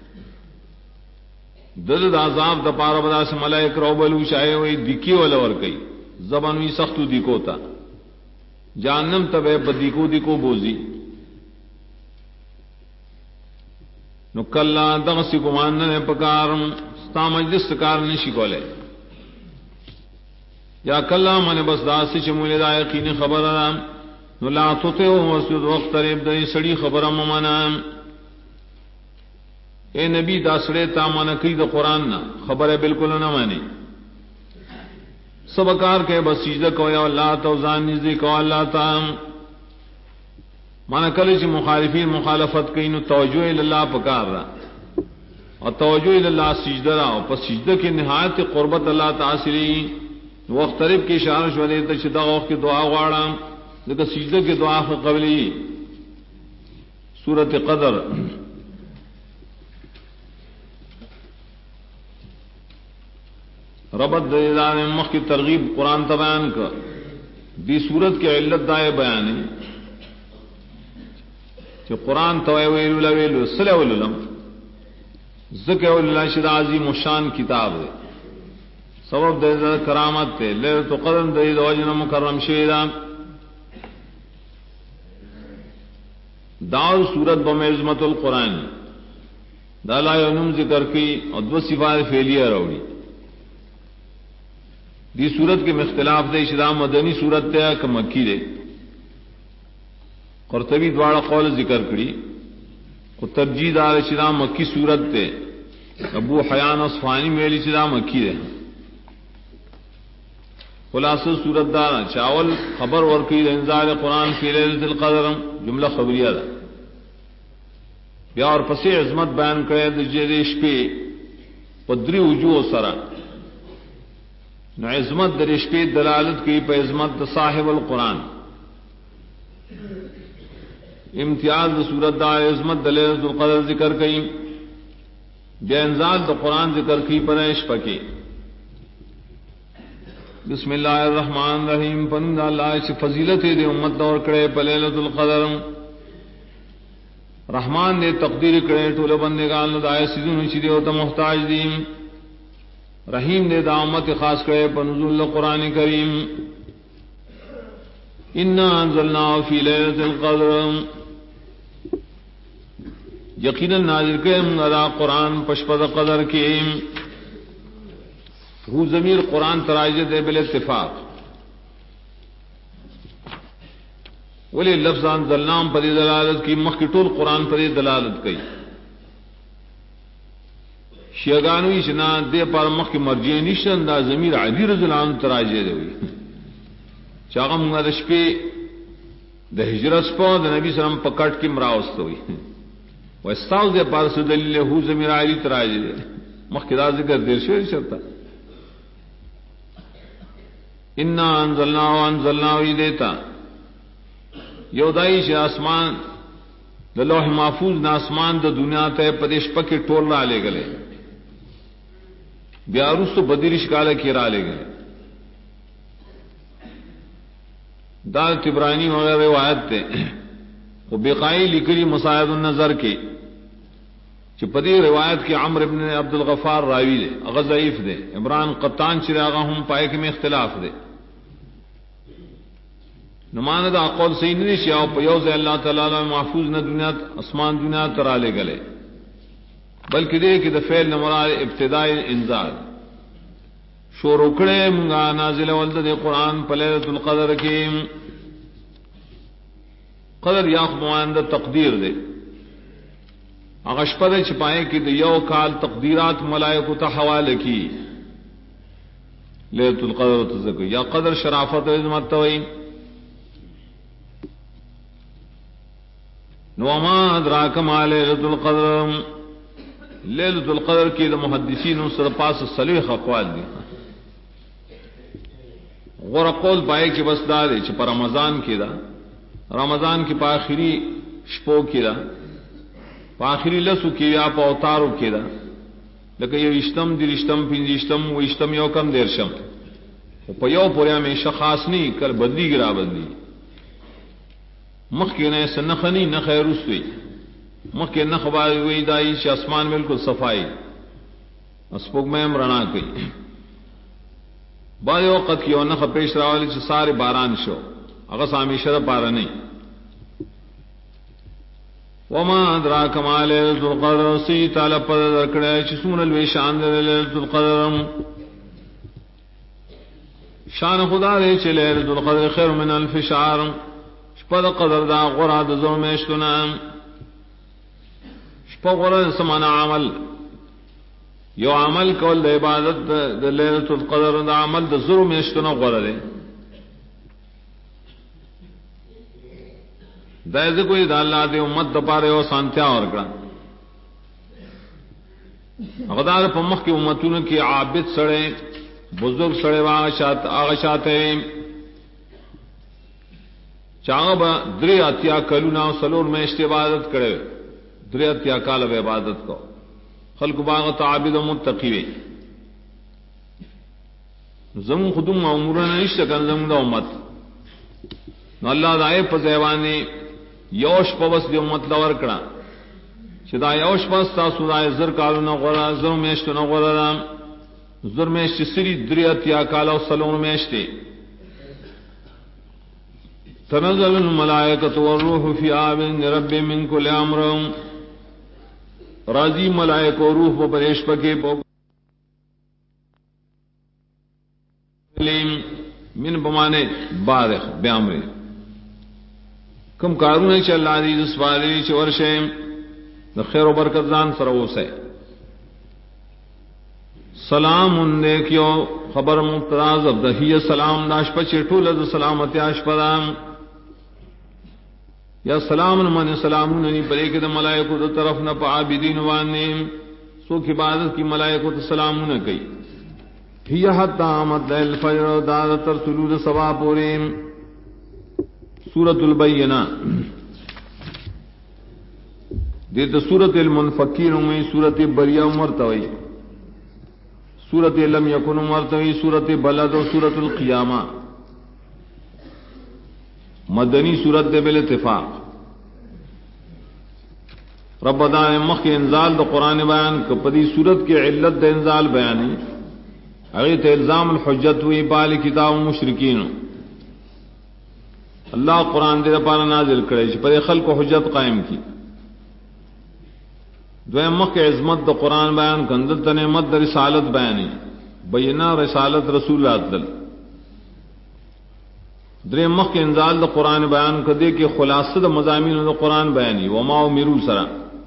دل عذاب دا پارا بدا سے ملائک روبلو چاہے ہوئی دکی والا ورکی زبانوی سختو دیکھو تا جانم تبے بدیکو دیکھو بوزی نو کلا دغسی گمان نے پکارم ستا مجلس کار نشی کولے یا کلا من بس داسی چمولی دا یقین خبر نو لا تطیعو واسجد وقت ریب دای سڑی خبر ممانا اے نبی دا سڑے تا مانا کئی دا قرآن نا خبر ہے بالکل نہ مانی سبکار کے بس سجدہ کو یا اللہ تا وزان نزدی کو اللہ تا مانا کلی چی مخالفین مخالفت کئی نو توجہ اللہ پکار رہا اور توجہ اللہ سجدہ رہا اور پس سجدہ کی نہایت قربت اللہ تعالی وقت قریب کی اشارہ شوالے تا چدا وقت کی دعا غاڑا لیکن سجدہ کی دعا قبلی سورت قدر ربط دلیلان مخ کی ترغیب قرآن تا بیان کر دی صورت کی علت دائے بیانی کہ قرآن توئے ویلو لویلو صلی اللہ ذکر اللہ شد عظیم و شان کتاب ہے سبب دلیل کرامت تے لیلۃ القدر دلیل وجن مکرم شیدہ داؤ صورت بمعظمت القرآن دالا ینم ذکر کی اور دو صفات فعلیہ روڑی دی صورت کے مختلاف دے شدہ مدنی صورت تے کہ مکی دے قرطبی دوارا قول ذکر کری کو ترجیح دار شدہ مکی صورت تے ابو حیان اصفہانی میلی شدہ مکی دے خلاصہ صورت دار چاول خبر ورکی انزال قرآن فی لیلۃ القدر جملہ خبریہ دا بیا اور پسی عظمت بیان کرے دجیش پہ پدری وجوہ سرا نو عظمت در عشق دلالت کی پہ عظمت صاحب القرآن امتیاز صورت دار عظمت دلیلۃ القدر ذکر کی بے انزال دا قرآن ذکر کی پر عشق کی بسم اللہ الرحمن الرحیم پنند اللہ سے فضیلت دے امت دور کرے پہ لیلۃ القدر رحمان دے تقدیر کرے ٹول بندگان دائے سیدون چیدے ہوتا محتاج دیم رحیم دے دامت خاص کرے پر نزول قرآن کریم انا انزلنا فی لیلۃ القدر یقینا نازل کرے منگا قرآن پشپد قدر کی ہو ضمیر قرآن تراجع دے بل اتفاق ولی لفظ انزلنام پر دلالت کی مخ کی ٹول قرآن پر دلالت کی شیگانوی شنا دے پر مخ کی مرجع نشن دا ضمیر علی رضی اللہ عنہ تراجع دے ہوئی چاگا منگا دشپے دا ہجرت سپا دا نبی صلی اللہ علیہ وسلم پکٹ کی مراوست ہوئی وستاو دے پر سو دلیل ہو ضمیر علی تراجع دے مخ کی دا ذکر دیر شوئر چلتا انا انزلنا و انزلنا وی دیتا یو دائش آسمان دا لوح محفوظ نا آسمان دا دنیا تے پدیش پکی ٹول را لے گلے بیاروس تو بدیرش کالا کی را لے گلے دار تبرانی وغیرہ روایت تے وہ بقائی لکری مساعد النظر کے چپدی روایت کے عمر ابن عبد الغفار راوی دے اغا ضعیف دے عمران قطان چراغا ہم پائے کے میں اختلاف دے نماند قول صحیح نہیں شیاو پیوز اللہ تعالی محفوظ نہ دنیا اسمان دنیا ترا لے گلے بلکہ دے کہ دفعل نمراد ابتدائی انزال شور اکڑے منگا نازل ولد قرآن پلیلۃ القدر کی قدر یاخ معاند تقدیر دے اغشپد چھپائے کہ یو کال تقدیرات ملائکو تا حوالے کی لیلۃ القدر تذکر یا قدر شرافت عظمت توئی نوما ادراک ما لیلۃ القدر لیلۃ القدر کی محدثین سر پاس صلیح اقوال دی غور قول پائے کہ بس دارے چھ پر رمضان کی دا رمضان کی پاخری شپو کی دا پاخری لسو کی یا پا اوتارو کی دا لیکن یہ اشتم دیر اشتم پینز اشتم و اشتم یو کم دیر شم پا یو پوریا میں شخاص نہیں کل بدلی گرا بدلی مخ کے نئے سے نخنی نخ رسوئی مخ کے نخ بائی دائی سے آسمان بالکل صفائی اسپوک میں رنا گئی بعض وقت کی اور نخ پیش راوالی سے سارے باران شو اگر سامی شرف بارہ نہیں وما ادراک ما لیلۃ القدر سی تعالی پر درکڑے چسون الوی شان لیلۃ القدر شان خدا دے چ لیلۃ القدر خیر من الف شهر شپد قدر دا غرا د زو میشتنا شپه غره سمانا عمل یو عمل کول د عبادت د ليله القدر د عمل د زرو میشتونو غره دی دا دې کوئی د الله دې امت د پاره او سانتیا ورکړه هغه په مخ کې امتونو کې عابد سره بزرگ سره هغه شاته چاغه با درې اتیا کلونه او سلور میشت عبادت کړي درې اتیا کال به عبادت کو خلق باغ تعابد و متقی وي زمون خودم امورنا نشته کنه زمون د امت نو الله دای په ځواني یوش په وس دی امت لور کړه چې دا یوش پس تاسو دا زر کالونه غره زر میشتونه غره زر میشت سری درې اتیا کال او سلور میشته تنزل الملائکۃ والروح فی آمن رب من کل امر راضی ملائکہ و روح و پریش پکے من بمانے بارخ بیامرے کم کارون چ اللہ دی سواری چ ورشے خیر و برکت دان سروس ہے سلام نیکیو خبر مبتراز ابدہی سلام داش پچے ٹول سلامتی اشپدام یا سلام من سلامون نی پرے کے ملائکہ تو طرف نہ عابدین وانے سو کی عبادت کی ملائکہ تو سلامون کئی ہی حتا مد الفجر دار ترسلود سوا پورے سورۃ البینہ دیت سورۃ المنفکین میں سورۃ بریہ مرتوی سورۃ لم یکن مرتوی سورۃ بلد اور سورۃ القیامہ مدنی صورت دے بل اتفاق رب دان مخ انزال دا قرآن بیان کپدی صورت کی علت دا انزال بیانی اغیت الزام الحجت ہوئی بال کتاب مشرکین اللہ قرآن دے پارا نازل کرے پر خلق و حجت قائم کی دویم مخ عظمت دا قرآن بیان کندل تنعمت دا رسالت بیانی بینا رسالت رسول عدل درے مخ کے انزال دا قرآن بیان کدے کہ خلاصہ دا مضامین دا قرآن بیانی وما امروا سرا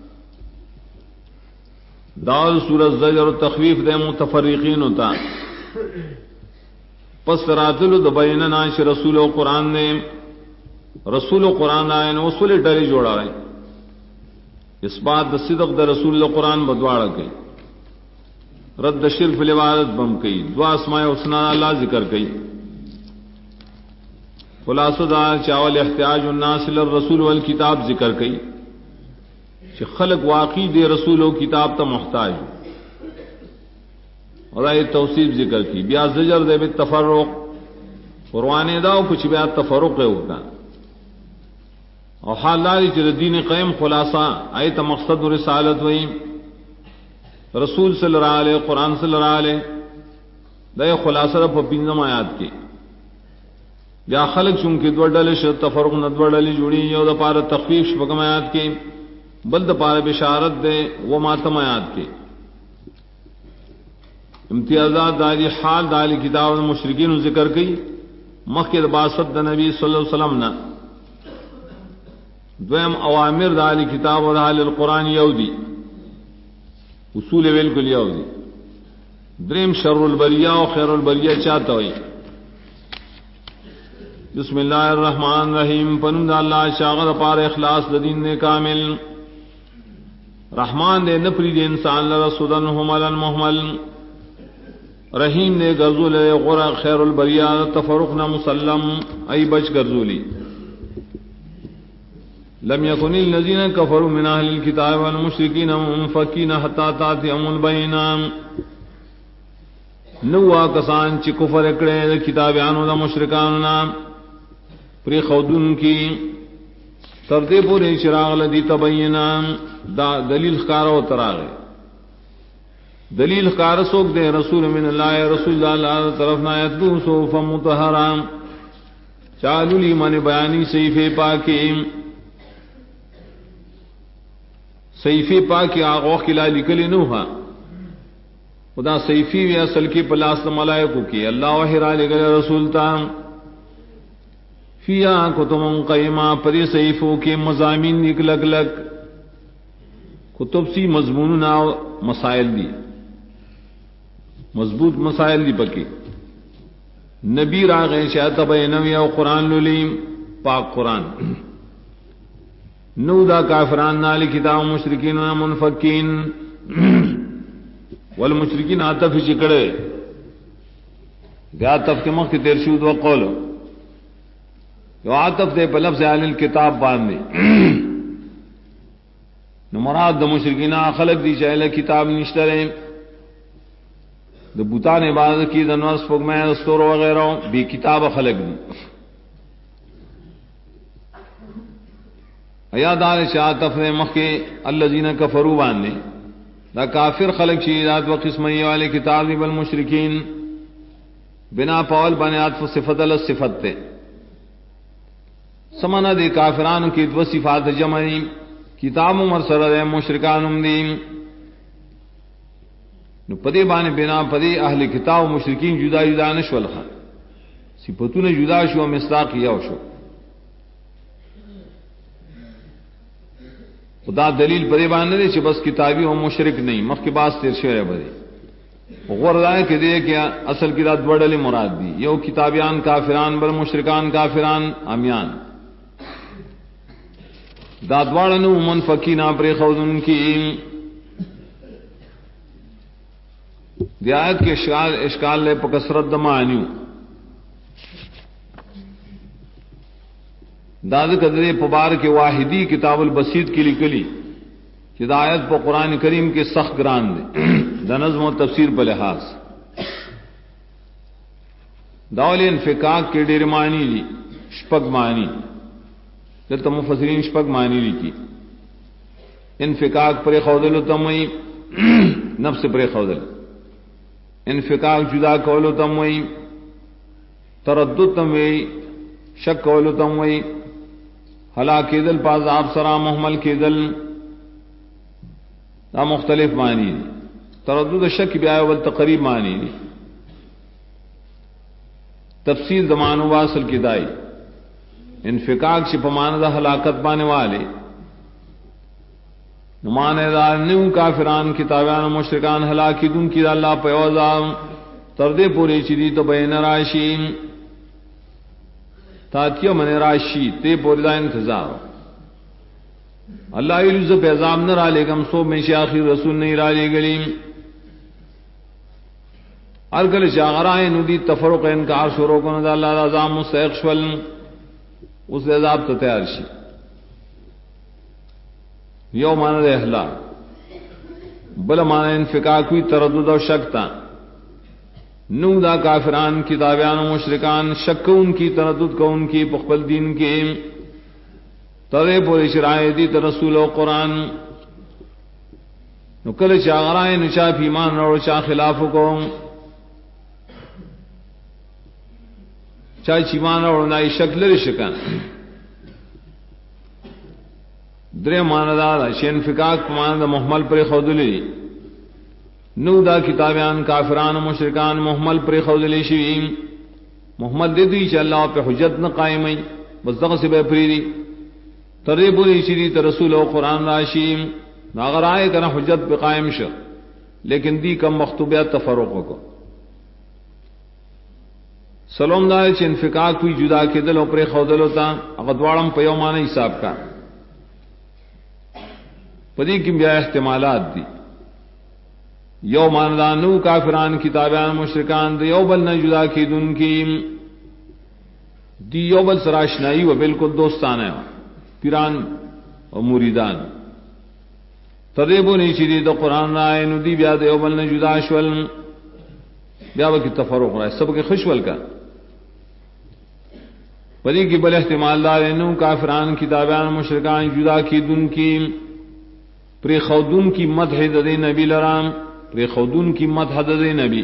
دال سورۃ زجر و تخویف دے متفرقین ہوتا پس راتل دا بینا ناش رسول و قرآن نے رسول و قرآن آئے نے اصول ڈرے جوڑا رہے اس بات دا صدق دا رسول و قرآن بدواڑا گئی رد شرف العبادت بم کئی دعا اسماء حسنا اللہ ذکر کئی خلاصہ دار چاول احتیاج الناس للرسول والکتاب ذکر کئی کہ خلق واقعی دے رسول و کتاب تا محتاج اور آئی توصیف ذکر کی بیا زجر دے بالتفرق قرآن داو کچھ بیا تفرق ہے ہوتا اور حال داری چل دین قیم خلاصہ آئی تا مقصد و رسالت وئی رسول صلی اللہ علیہ قرآن صلی اللہ علیہ دے خلاصہ رب پینزم آیات کی یا خلق چونکہ دو ڈلے شد تفرق نہ دو ڈلی جوڑی یو دا پار تخفیف شبکم آیات کے بل دا پار بشارت دے وہ ماتم آیات کے امتیازات داری حال داری کتاب مشرکین ذکر کی مخیر باسط دا نبی صلی اللہ علیہ وسلم نا دویم اوامر داری کتاب و داری القرآن یودی اصول بالکل یودی دریم شر البریہ و خیر البریہ چاہتا ہوئی بسم اللہ الرحمن الرحیم پنند اللہ شاغر پار اخلاص دین نے کامل رحمان دے نپری دے انسان لرا سدن حملن محمل رحیم نے گرزول غرق خیر البریہ تفرقنا مسلم ای بچ گرزولی لم يكن الذين كفروا من اهل الكتاب والمشركين منفكين حتى تاتيهم البينة نوا کسان چ کفر کڑے کتابانو دا مشرکان نام پری خودن کی تردے پورے چراغ لدی تبینا دا دلیل خارو تراغ دلیل خار سوک دے رسول من اللہ رسول اللہ طرف نایتلو صوفا متحرام چالو لی من بیانی صحیفے پاکی صحیفے پاکی آغا خلا لکلی نوہا خدا صحیفی وی اصل کی پلاس ملائکو کی اللہ وحیرہ لگل رسول تا فیا کتب قیمہ پری صحیفوں کے مضامین نکلگ لگ کتب سی مضمون نا مسائل دی مضبوط مسائل دی پکی نبی راغ شاعت بینوی او قرآن لولیم پاک قرآن نو دا کافران نالی کتاب مشرکین و منفکین والمشرکین عطف چکڑے دیا عطف کے مخت ترشود و قول جو عطف دے پہ لفظ علی الکتاب باندے نو مراد دا مشرکین خلق دی چاہلے کتاب نشترے دا بوتان عبادت کی دنور سپگمین دستور وغیرہ بی کتاب خلق دی ایادار شاعتف نے مخی الذین کفروا باندے دا کافر خلق شیدات و قسمی والے کتاب دی بالمشرکین بنا پاول بنیاد صفت الصفت تے سمنا دے کافران کی دو صفات جمعی کتاب مرسل دے مشرکان دیم نو پدے بانے بنا پدے اہل کتاب و مشرکین جدا جدا نشول خان صفتون جدا شو مصداق یو شو خدا دلیل پدے بانے دے چھ بس کتابی و مشرک نہیں مخ کے باس تیر شعر بدے غردائے کہ دے کہ اصل کی رات بڑھلی مراد دی یو کتابیان کافران بل مشرکان کافران امیان دادواڑنو منفقین پر خودن کی دیایت کے اشکال لے پکسرت دمانیو داد قدرے پبار کے واحدی کتاب البسیط کی لکلی ہدایت پہ قرآن کریم کے سخت گران دے دا نظم و تفسیر پر لحاظ داول انفقاق کے ڈیر معنی لی شپگ معنی دلتا مفسرین شپگ معنی لی کی انفقاق پر خودل تموئی نفس پر خودل انفقاق جدا کولو تموئی تردد تموئی شک کولو تموئی ہلاک دل پاز آپ سرا محمل کے دل دا مختلف معنی دی تردد شک بیاہ والتقریب معنی دی تفسیر دمانو واصل کی دائی انفقاق شپمان دا ہلاکت بانے والے نمانے دار نیو کافران کتابیان مشرکان ہلاکی دن کی دا اللہ پیوزام تردے پوری چیدی تو بین راشیم تاتیو من راشی تے پوری دا انتظار اللہ علیہ پیغام نہ رالے گم سو میں سے آخر رسول نہیں رالے گلیم ارگل شاغرائے ندی تفرق انکار شروع کو ندا اللہ رضام مستحق شول اس عذاب تو تیار شی یو مانا دے احلا بل مانا انفقاق ہوئی تردد و شکتا نو دا کافران کتابیان و مشرکان شک ان کی تردد کو ان کی پخبل دین کے ترے پوری شرائع دی رسول و قرآن نکل شاغرائے نشا ایمان اور شاہ خلاف کو چاہے چیمان اور نائی شکل رشکن درے ماندار شین فقاق ماند محمل پر خودلی نو دا کتابیان کافران و مشرکان محمل پر خودلی شویم محمد دے دی چا اللہ پہ حجت نہ قائمی بس دغ سے بے پریدی ترے بولی شری رسول و قرآن راشیم اگر آئے کنا حجت پہ قائم شو لیکن دی کم مختوبیات تفرق کو سلام دار چ انفقاق کوئی جدا کے دل اوپر خودل ہوتا اغدواڑم پیومان حساب کا پدی کی بیا احتمالات دی یو ماندانو کافران کتابیان مشرکان دی یو بل نہ جدا کی دن کی دی یو بل سراشنائی و بالکل دوستانہ پیران و مریدان تریبو نیچی دی تو قرآن رائے نو دی بیا دیو بل نہ جدا شول بیا وکی تفرق رائے سب کے خوشول کا پدی کی بل احتمال دار نو کافران کتابیان مشرکان جدا کی دن کی پری خودون کی مدح دے نبی لرام پری خودون کی مدح دے نبی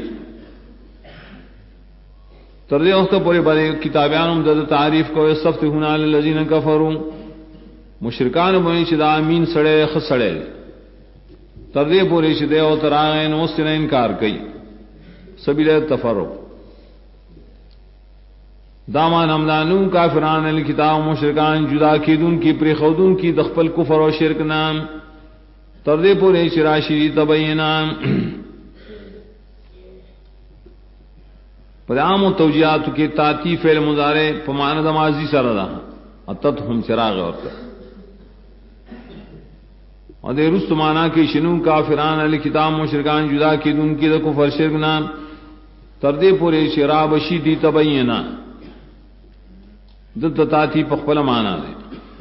تردے وقت پورے بڑے کتابیان دد تعریف کو صفت ہونا للذین کفروا مشرکان بنی چدا امین سڑے خسڑے تردے پورے چدے او تراغین اس نے انکار کئی سبیل تفرق دامان امدانو کافران الکتاب مشرکان جدا کی دن کی پری خودون کی دخپل کفر و شرک نام تردے پورے شراشی تبینا پرام و توجیات کے تاتی فعل مضارع پمان دمازی سر رہا اتت ہم چراغ اور دے رست مانا کی شنو کافران علی کتاب مشرکان جدا کی دن کی دکو فرشرکنا تردے پورے شراب شیدی تبینا دت تاتی پخپل مانا دے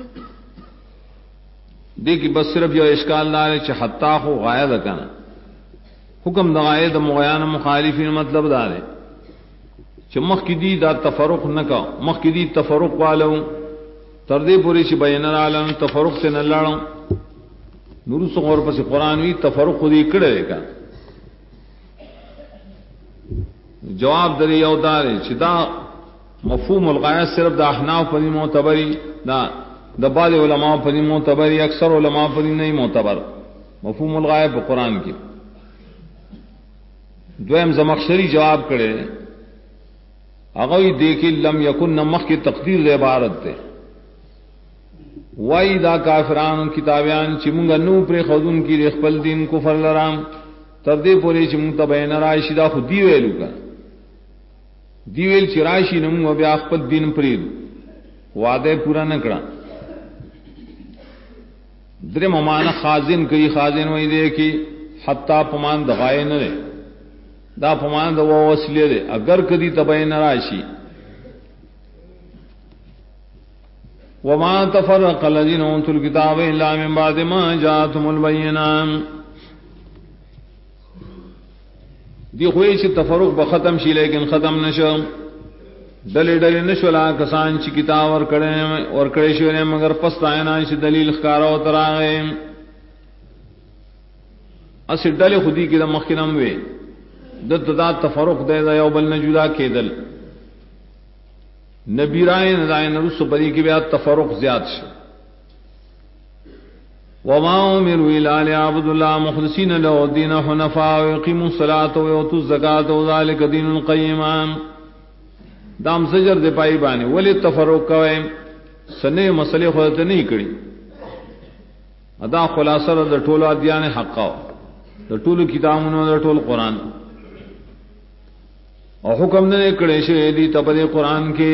دیکھی بس صرف یہ اشکال دار ہے حتا ہو غائد کنا حکم دغائد مغیان مخالفین مطلب دار ہے مخ کی دی دا تفرق نہ کا مخ کی دی تفرق والو تردے پوری چ بین عالم تفرق سے نہ لڑوں نور سغور پس قرآن وی تفرق خودی کڑے کا جواب دری یو دار چدا مفہوم الغایت صرف دا احناف پر معتبری دا بعض علماء پر معتبری اکثر علماء پر نہیں معتبر مفہوم الغایت قرآن کی دویم زمخشری جواب کرے اگوی دیکھی لم یکن نمخ کی تقدیر دے عبارت دے وائی دا کافران کتابیان چمنگا نو پر خودن کی رخبل دین کفر لرام تردے پوری چمنگتا بین رائشی دا خود دیویلو کا دیویل چی رائشی نمو بیا اخپل دین پرید وعدے پورا نکڑا در ممانا خازن کئی خازن وی دے کی حتی پمان دغائے نرے دا پمان دا وہ وسیلے دے اگر کدی تبین راشی وما تفرق الذين اوتوا الكتاب الا من بعد ما جاءتهم البينات دی خوئی چھ تفرق بختم شی لیکن ختم نشو دلی دلی نشولا کسان چھ کتاب اور کڑے شونے مگر پس آئینا چھ دلیل خکارا و تراغے اسی دلی خودی کی دا مخینم وے دا تفرق دے دا یو بل نجودا کے دل نبی رائے ندائن رس پری کی بیات تفرق زیاد شو وما امروا الا ليعبدوا الله مخلصين له الدين حنفاء ويقيموا الصلاة ويؤتوا الزكاة وذلك دين القيم دام زجر دے پائی بانے ولی تفرق کوئے سنے مسئلے خودت نہیں کری ادا خلاصہ دا ٹولو ادیان حقا دا ٹولو کتابونو دا ٹول قرآن اور حکم نے کڑے شے دی تبد قرآن کے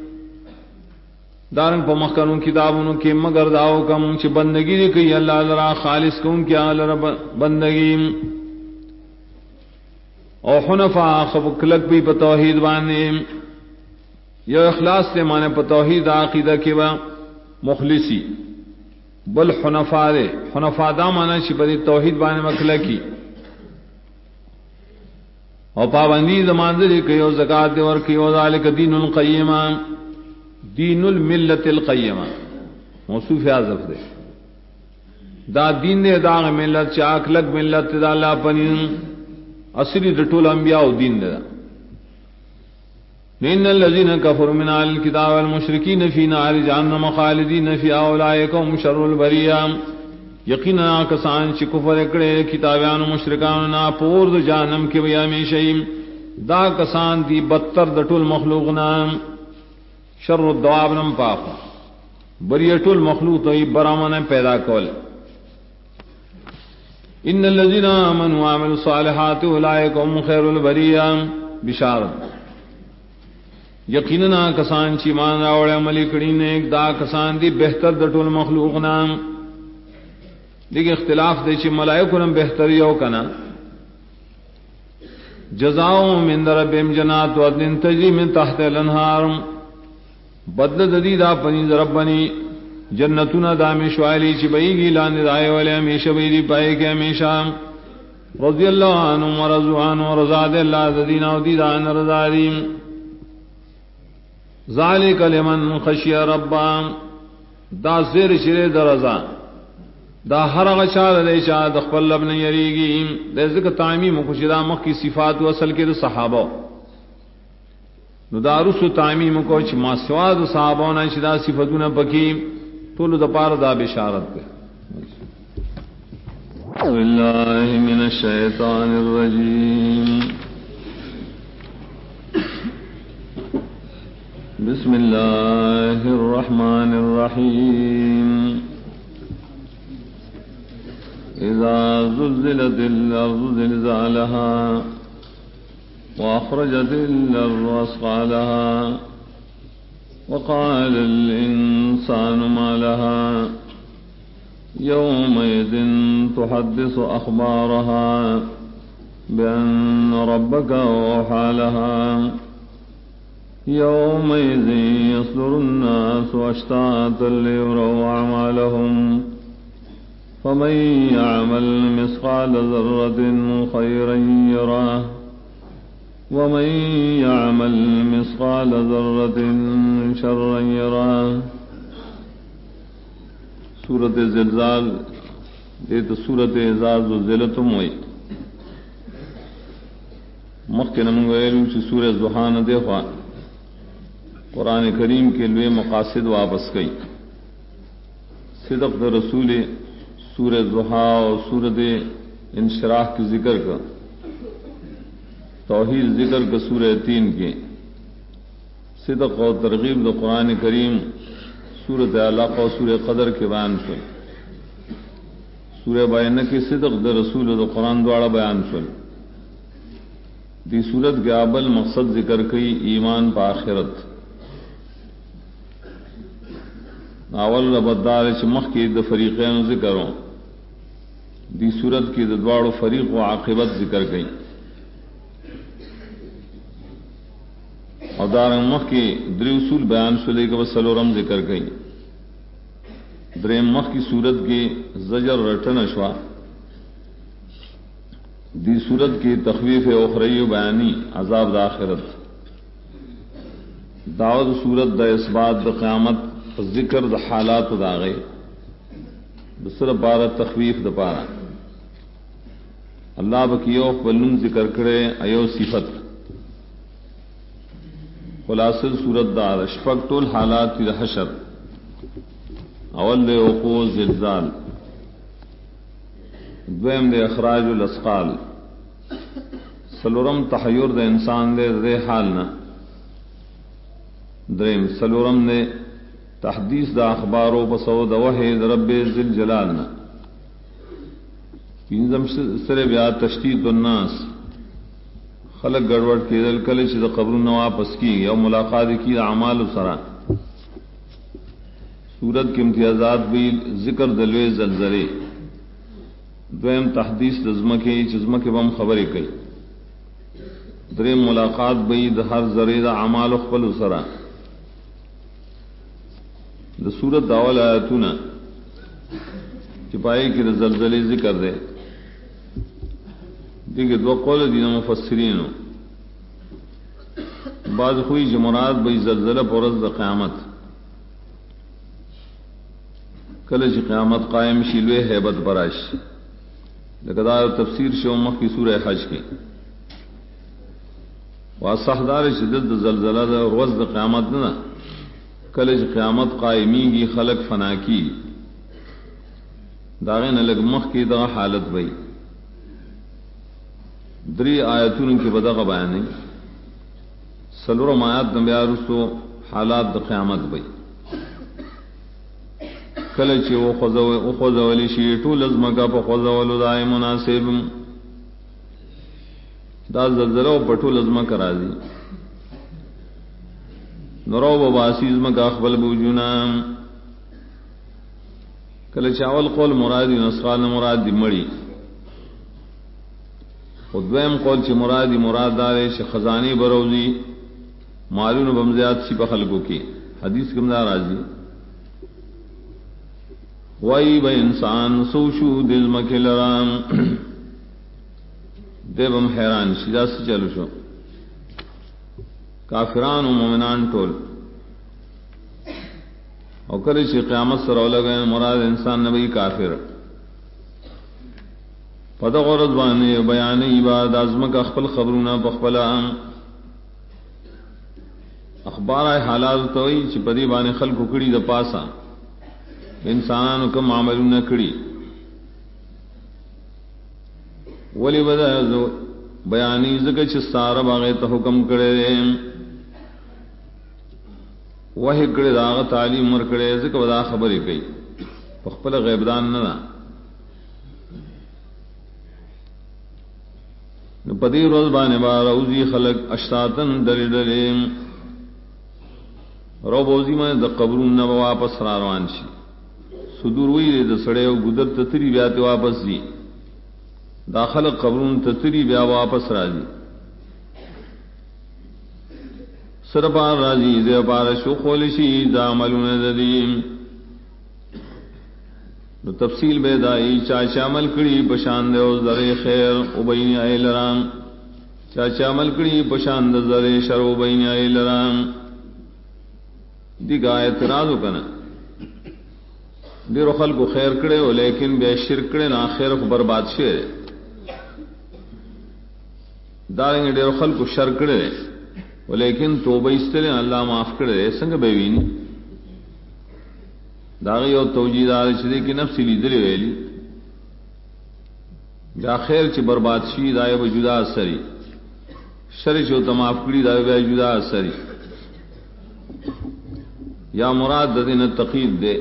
دارنگ پا مخکنوں کتابوں کے مگر داو کم چھ بندگی دی کئی اللہ لرا خالص کون کیا لرا بندگی اور حنفاء خب کلک بھی پا توحید بانے یا اخلاص سے مانے پا توحید عقیدہ کے با مخلصی بل حنفاء دے حنفاء دا مانا چھ پا دی توحید بانے مکلکی اور پابندی زماندری کیو زکات اور کیو ذالک دین القیمہ دین الملت القیمہ موصوف حذف دے دا دین دے دا ملت چاک لگ ملت دا اللہ پنین اصلی دٹول انبیاء دین دے ان الذين كفروا من اهل الكتاب والمشركين في نار جهنم خالدين فيها اولئك هم شر البريه یقینا کسان چ کفر کڑے کتابیان مشرکان نا پور د جہنم کے ویا میں شیم دا کسان دی بدتر دٹول مخلوق نام شر الدواب نم پاک بریٹول مخلوق تو برامن پیدا کول ان الذين امنوا وعملوا الصالحات اولئك هم خير البريه بشارت یقینا کسان چ ایمان راوڑے عملی کڑی نے دا کسان دی بہتر دٹول مخلوق نام دیکھ اختلاف دے چھ ملائکہ نم بہتری ہو کنا جزاؤں من ربهم جنات عدن تجری من تحت الانہار بدل ددیدہ پنی ربنی جنتنا دامش والی چھ بئیگی لان دائے والے ہمیشہ بیدی پائے کے ہمیشہ رضی اللہ عنہ ورضوان ورزاد اللہ ددینا ودیدان رضادیم ذالک لمن خشی ربا دا زیر شرے درزان دا ہر غشار دے چا دخل لب نے یریگی دے ذکر تعمیم خوشدا مخ کی صفات و اصل کے صحابہ نو دارس تعمیم کو چ ما سواد صحابہ نے شدا صفاتنا بکی طول د پار دا بشارت دے بالله من الشیطان الرجیم بسم اللہ الرحمن الرحیم اذا زلزلت الارض زلزالها واخرجت الارض اثقالها وقال الانسان ما لها يومئذ تحدث اخبارها بأن ربك أوحى لها يومئذ يصدر الناس أشتاتا ليروا أعمالهم فمن يعمل مثقال ذرة خيرا يره ومن يعمل مثقال ذرة شرا يره. سورة زلزال دیت سورة اذا زلزلت ہوئی مخکې نمونږ ویلو چې سورہ ضحا نه دی خوا قرآن کریم کې لوی مقاصد واپس کړي. صدق د رسول سورہ ضحا اور سورۃ انشراح کی ذکر کا، توحید ذکر کا سورہ 3 کے، صدق اور ترغیب د قرآن کریم سورۃ علق اور سورہ قدر کے بیان شول. سورہ بینہ کی صدق د رسول د قرآن دواړه بیان شول. دی صورت کے ابل مقصد ذکر کئی ایمان پا آخرت. اول ربدار چمخ کی د فریقین ذکروں دی صورت کی ددواڑ و فریق و عاقبت ذکر گئی. اور دار مخ کی دری اصول بیان شلے کے وسلورم ذکر گئی. دریم مخ کی صورت کی زجر رٹن اشوا دی صورت کی تخویف اخروی و بیانی عذاب دا آخرت. دعوت صورت دا اثبات دا قیامت ذکر دا حالات دا غی بسر بارہ تخویف دا پارا اللہ بکیو بلن ذکر کرے ایو صفت. خلاصل صورت دا شپک طول حالات تی دا حشر. اول دے وقوع زلزال، دویم دے اخراج الاسقال، سلورم تحیر دے انسان دے حالنا، دریم سلورم دے تحدیث دا اخبارو بسو دا وحی دا رب ذل جلالنا، پینزم سر بیا تشتیت الناس، خلق گڑوڑ کی دل کلچ دا قبرون واپس کی یا ملاقات کی اعمال سرا. سورت کی امتیازات بھی ذکر دلوے زلزلے، دویم تحدیث دزمکے چزمکے بم خبریں کئی، دریم ملاقات بئی د ہر ذرے دا اعمال خپل سرا. د سورت اول آیاتنا چپائی کی زلزلے ذکر دے. دیکھے دو قول دینا مفسرین بعض ہوئی جمرات بئی زلزلہ پورز دا قیامت کلچ قیامت قائم شیلوے حیبت براش لقدار تفسیر شومخ کی سورہ حج کی واسحدار شدت زلزلہ دا روز دا قیامت نہ کلچ قیامت قائمی کی خلق فنا کی داغین لگ مخ کی دا حالت بئی. دری آیتون کی بدغ بیانی سلورم آیات نبیار رسو حالات دا قیامت بئی. کلچ او خوزولی شیٹو لزمکا پا خوزولو دائی مناسب دا زلزلہ و پٹو لزمکا رازی نرو بباسی زمکا اخبل بوجونا. کلچ اول قول مرادی نسخال مراد دی مڑی، خدویم قول چی مرادی مراد دارے چی خزانی بروزی معلوم بمزیاد سی پا خلقو کی. حدیث کمدار آزی وائی با انسان سوشو دزمکی لرام دیبم حیران شیدہ سے چلو شو کافران و مومنان ٹول او کلی چی قیامت سر اولا گئے مراد انسان نبی کافر پتہ غورت بانے بیان عباد ازمک اخبل خبرونا پخبلا اخبار حالات توئی چی پدی بانے خلق کڑی دا پاسا انسانانو کم عملو نہ کڑی ولی بدا بیانی زکر چی سارا باغی تا حکم کرے وحی کرے داغ تعلیم مر کرے زکر بدا خبری کئی پخپل غیبدان نہ پدی روز بانے با روزی خلق اشتاتن ڈلے ڈلے رو بوزی میں دا قبرون نہ واپس روان شي صدور وی د سړی او ګدر تتری بیا ته واپس دي داخل قبرون تتری بیا واپس راځي سربار راځي دې بار شو خول شي دا عملونه ددیم نو تفصیل به دای چا شامل کړي پشان د زره خیر او بین ایلرام چا شامل کړي پشان د زره شر او بین ایلرام دی گا اعتراض وکنه ډیرو خلکو خیر کړي او لیکن بیا شرک کړي نه خیر خو برباد شي دارنګ ډیرو خلکو شر کړي ولیکن توبه استله الله معاف کړي څنګه به ویني داغه یو توجیدار چې کې نفس لیدلې ویلي دا خیر چې برباد شي دا یو جدا اثرې شر چې ته معاف کړي دا یو جدا اثرې یا مراد د دین تقید ده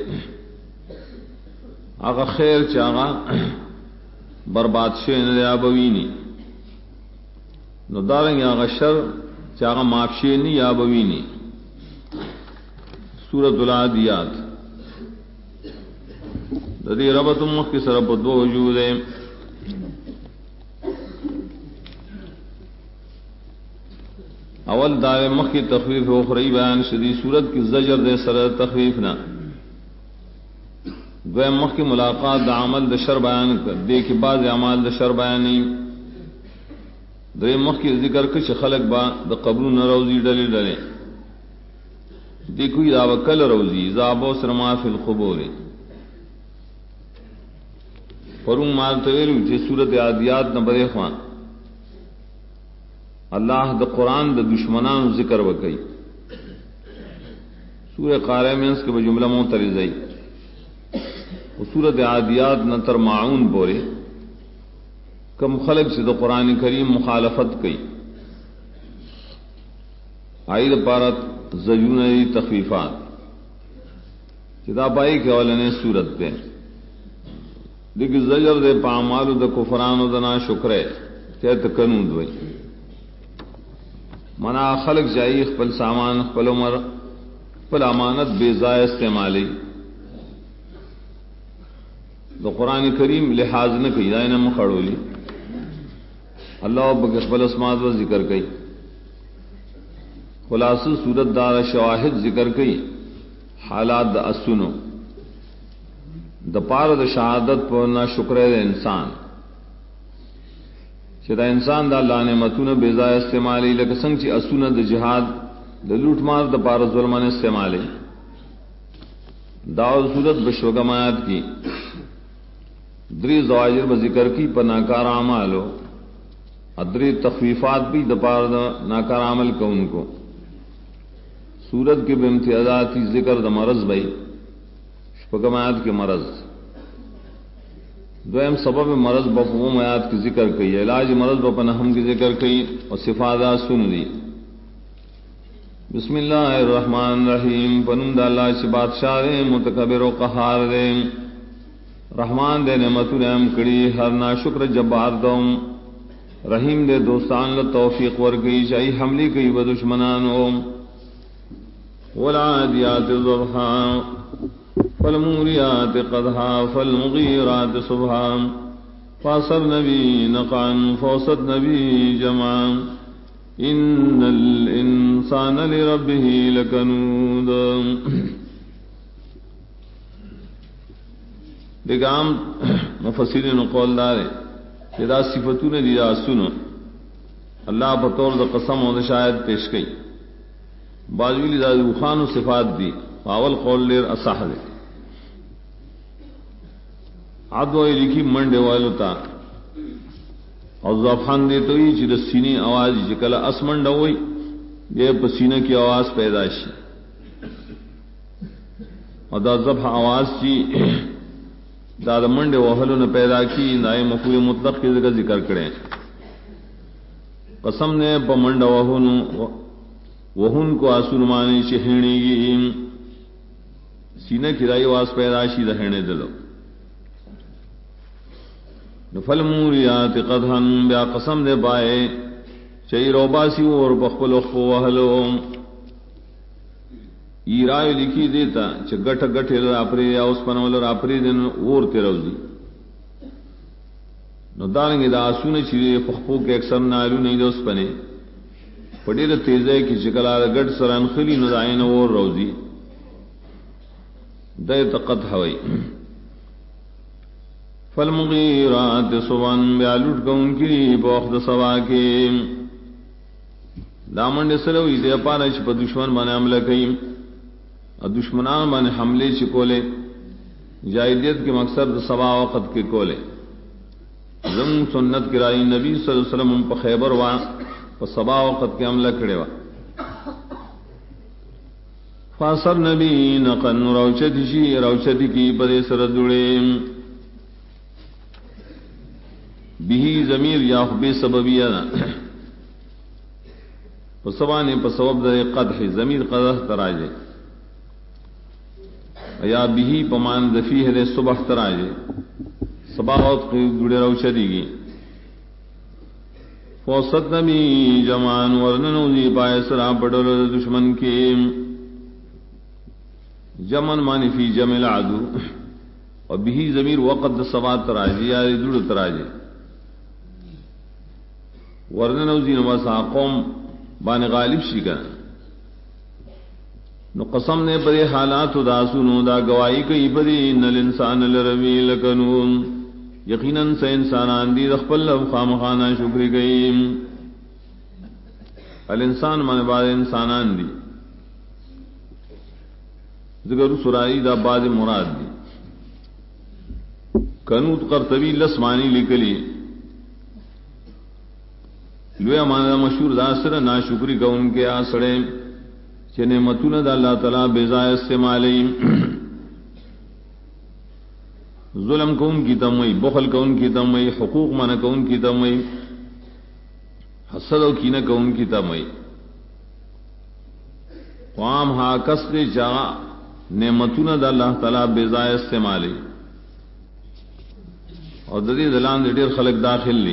هغه خیر چې هغه برباد شي نه یا بویني نو دارنګ هغه شر چې هغه معاف شي نه یا بویني سورۃ العادیات د دې ربط مخ کې سره په دوه وجود ده اول دار مخ کی تخفیف او اخری بیان شدی صورت کی زجر دے سر تخفیف نہ دویم مخ کی ملاقات دا عمل د شر بیان کر دے کہ بعض اعمال د شر بیان نہیں دویم مخ کی ذکر کچھ خلق با د قبر نہ روزی ڈلے ڈلے دیکھو یا وکل روزی زابو سرما فی القبور پرم مال تویل جے صورت عادیات نمبر 1 اللہ دا قرآن دا دشمنان ذکر وکئی سورہ قارئ میں اس کے بجملہ معترضی و سورت عادیات نتر معون بورے کم خلق سے دا قرآن کریم مخالفت کئی عید پارت زجونی تخفیفات چدا پائی کے اولنے سورت پہ دیکھ زجر دے پامالو دا کفران و دنا شکرے چہت کنون دوئی منا خلق جائی خپل سامان خپل عمر خپل امانت بے ضائع استعمالی تو قرآن کریم لحاظ نہ کی دائنہ مخڑولی اللہ اب خپل اسماء و ذکر کی خلاص صورت دار شواہد ذکر کی حالات دا اسنو دا پار دا شہادت پر نہ شکر انسان دا انسان دا اللہ نعمتون بے ضائع استعمالی لکه څنګه چې اسونه د جهاد د لوټ مار د پار ظلمانه استعمالی دا صورت بشوګمات کی دری زواجر به ذکر کی پر ناکار اعمالو ادری تخفیفات بھی د پار د ناکار عمل کو ان کو صورت کے بے امتیازات ذکر د مرض بھائی شوګمات کے مرض دویم سبب مرض بفہوم آیات کی ذکر کی علاج مرض بپنہم کی ذکر کی اور صفادہ سن دی بسم اللہ الرحمن الرحیم پنم دا اللہ سے بادشاہ دے متکبر و قہار دے رحمان دے نعمت نعم کڑی ہر نا شکر جبار دوم رحیم دے دوستان لتوفیق ورگی چاہی حملی کی و دشمنانو والعادیات ضبحا فالموریات قدحا فالمغیرات صبحا فاصر نبی نقعا فوسط نبی جمعا ان الانسان لربه لکنود دیکھام مفسرین قول دارے کہ دا صفتون دی دا سنو اللہ بطور دا قسم و دا شاید پیش کئی باجولی دا روخان و صفات دی اول قول لیر اصح دے عدوئی لکھی منڈے والو تا اور زفان دے تو یہ چیز سینے آواز چکل اس منڈا ہوئی یہ پسینہ کی آواز پیداشی اور دا زفح آواز چی دا منڈے وحلو نے پیدا کی نائے مفعول مطلق کی ذکر کریں قسم نے پا منڈا وہن کو آسرمانی چہنی سینہ کی رائی آواز پیداشی دہنے دلو فالموریات قدحا بیا قسم دے پائے چئی روباسی اور بخبل اخفو وحلو ایرائے لکھی دیتا چھ گٹھ گٹھ راپری یا اس پنول راپری دن اور تیروزی نو دارنگی دا آسون چیزے فخفو کے اکثر نالو نہیں دا اس پنے پڑیر تیزے کی شکلا دا گٹھ سران خلی نو دائن اور روزی دیتا قدح ہوئی فالمغیرات صبحاً بیا لٹ کون کی بوخد سوا کے دامن سلوی دے پارا چھ پا دشمن بانے عملہ کئیم دشمنان بانے حملے چھ کولے جاہلیت کے مقصد سوا وقت کے کولے زم سنت کرائی نبی صلی اللہ علیہ وسلم پا خیبر وا پا سوا وقت کے عملہ کھڑے وا فاصر نبی نقن روچتی کی پدے سردوڑے بھی ضمیر یا بے سببیہ پسوانے پسبب در قدح ضمیر قدح تراجے یا بھی پمان دفی ہے صبح تراجے صباحت گڑے روشدی گی فوسط نبی جمان ورننوزی پائے سرا پڑر دشمن کے جمن مانی فی جمع العدو اور بھی ضمیر وقت سوا تراجے یا دڑ تراجے ورننوزی نواسا قوم بان غالب شکا نو قسم نے پدے حالات دا سنو دا گواہی کئی پدے ان الانسان لرمی لکنون یقیناً سے انسانان دی رخپل لو خامخانہ شکری گئی الانسان من بعد انسانان دی ذکر سرائی دا بعد مراد دی کنوت قرطبی لسمانی لکلی لویا مانا مشہور دا سر ناشکری کا ان کے آسڑے چھ نعمتون دا اللہ تعالی بیزائے استعمالی ظلم کو ان کی تموئی بخل کو ان کی تموئی حقوق مانا کو ان کی تموئی حسد و کینہ کو ان کی تموئی قوام ہا کس دے چاہا نعمتون دا اللہ تعالی بیزائے استعمالی اور ددی دلان دے دیر خلق داخل لی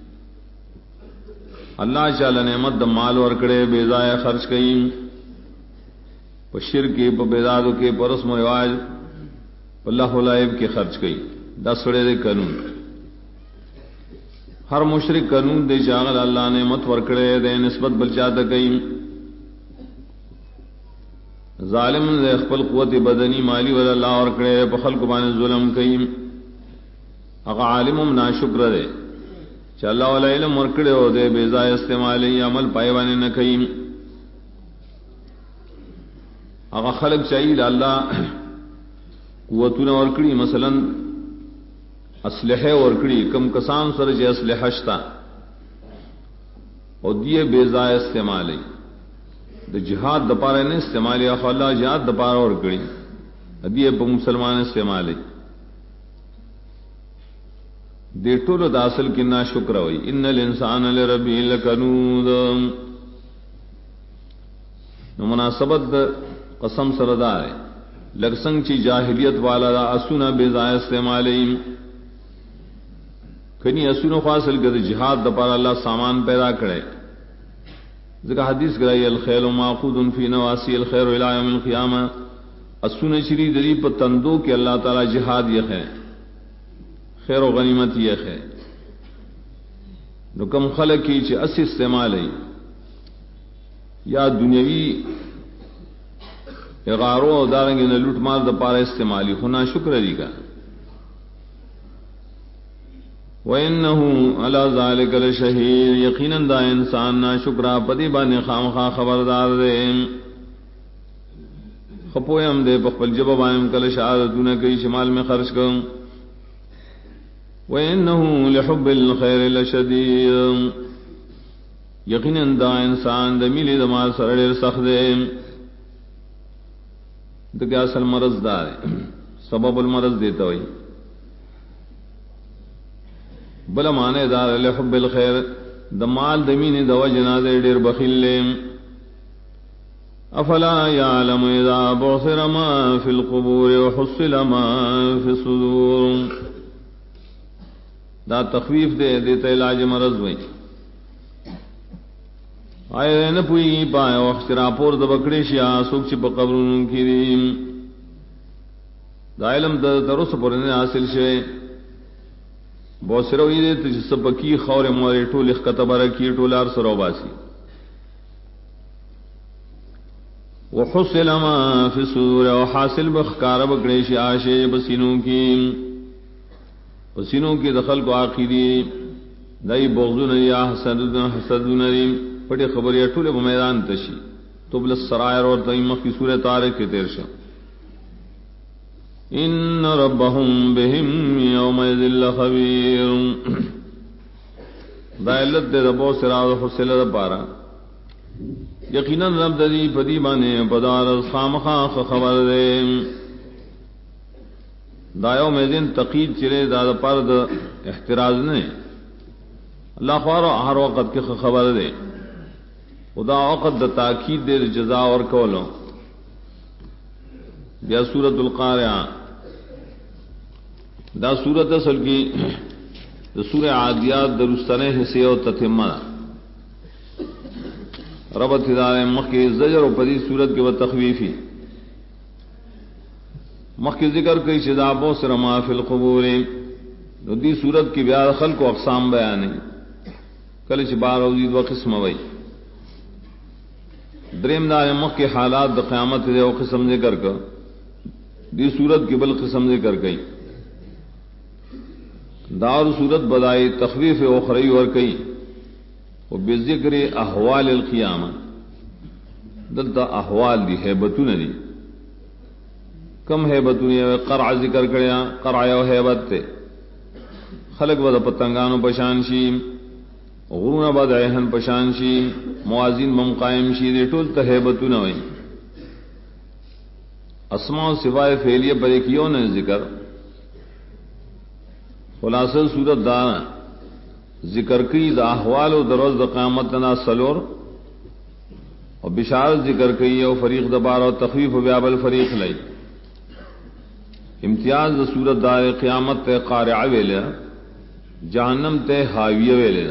اللہ چالا نعمت دا مال ورکڑے بیزائے خرچ کئیم پا شرکی پا بیدادو کے پا رسم و رواج پا اللہ لائب کے خرچ کئی دا سڑے دے قانون ہر مشرک قانون دے چاگل اللہ نعمت ورکڑے دے نسبت بلچاتا کئیم ظالم دے اخپل قوت بدنی مالی ولا اللہ ورکڑے پا خلق بانے ظلم کئیم اگا عالمم ناشکر دے چا اللہ والا علم ورکڑے ہو دے بیزائے استعمالی عمل پائیوانے نکئیم اگا خلق چاہیے اللہ قوتون ورکڑی مثلا اسلحہ ورکڑی کم کسان سر جے اسلحہ شتا اور دیئے بیزائے استعمالی دا جہاد دپارے نے استعمالی اخو اللہ جہاد دپارے ورکڑی دیئے پا مسلمان استعمالی دے ٹولو دا اصل کی نا شکر ہوئی ان الانسان لربی لکنود نو مناسبت قسم سردار ہے لگسنگ چی جاہلیت والا دا اسونا بیزائے استعمالیم کنی اسونا خواصل کر جہاد دپار اللہ سامان پیدا کرے ذکر حدیث کرائی الخیل معقود فی نواسی الخیر الى یوم القیامہ اسونا چری دری پا تندو کہ اللہ تعالی جہاد یہ ہے خیر و غنیمت یہ ہے نو کم خلق کی چی اسی استعمال ہے یا دنیاوی اغارو دارنگی نہ لوٹ مار دا پارا استعمالی ہونا شکر دی کا وَإِنَّهُ عَلَى ذَلِكَ لَشَهِيدٌ یقیناً دا انسان نا شکرہ پدی بانے خامخواہ خبردار دے خپویم دے پخپل جب بانیم کل شہادتون کئی شمال میں خرچ کروں وَإِنَّهُ لِحُبِّ الْخَيْرِ لَشَدِيدٌ یقیناً دا انسان دا میلی دمار سرڑیر سخت دے تو کیا اصل مرض دار ہے سبب المرض دیتا ہوئی بلا مانے دار لحب الخیر دمال دمین دو جنازے دیر بخیل لے افلا یعلم اذا بعثر ما فی القبور وحصل ما فی الصدور دا تخفیف دے دیتا علاج مرض وئی آئے نہ پوئی پائے وقت راپور د بکڑی شیا سوک چی پا قبرون کی دیم دا علم درس پرنے حاصل شوئے بہت سروئی دے تجھ سپکی خور موری ٹول اخکتا برکی ٹولار سرو باسی وحصل ما فی الصدور وحاصل بخکار بکڑی شیا شے پسینوں کی دخل کو آخری دائی بغضون یا حسدون ریم پٹی خبر یا ٹولے میدان تشی تبل السرائر اور تیمخ کی سورہ طارق کے تیرشا ان ربهم بهم يومئذ لخبير دا علت دے دبو سراغ حسل دبارا یقینا رب دی پدی بانے پدار خامخا خبر دے دا یوم دن تقید چلے دا پرد احتراز نے اللہ خوار ہر وقت کے خبر دے خدا وقت دا تاکید دے جزا اور کولو بیا سورۃ القارعہ دا سورت اصل کی سورہ عادیات درستنے حصے و تتمہ ربط ہدار مخ کے زجر و پدی سورت کے و تخویفی مخ کے ذکر کئی شدابوں سے رما فی القبور دی سورت کی بیار خلق و اقسام بیانے کلچ بار وزید و قسم وئی دریم دار مخ کے حالات دا قیامت دے و قسم ذکر کر دی سورت کی بل قسم ذکر کئی دار صورت بدائی تخویف اخری اور کئی وہ بذکر احوال القیامہ دلتا احوال دی حیبتون دی کم حیبتون قرع ذکر کریا قرع و حیبت تے خلق بدا پتنگانو پشانشی غرون بدا ایہن پشانشی موازین ممقائم شی دی ٹول تا حیبتون ہوئی اسماء و صفائے فعلیہ پر ایکیوں نے ذکر خلاصہ صورت دانا ذکر کی دا احوال و دروز دا قیامتنا سلور اور بشارت ذکر کی او فریق دبار و تخفیف و بیاب الفریق لئی امتیاز دا صورت دار قیامت تے قارعہ ویلے جہنم تے حاویہ ویلے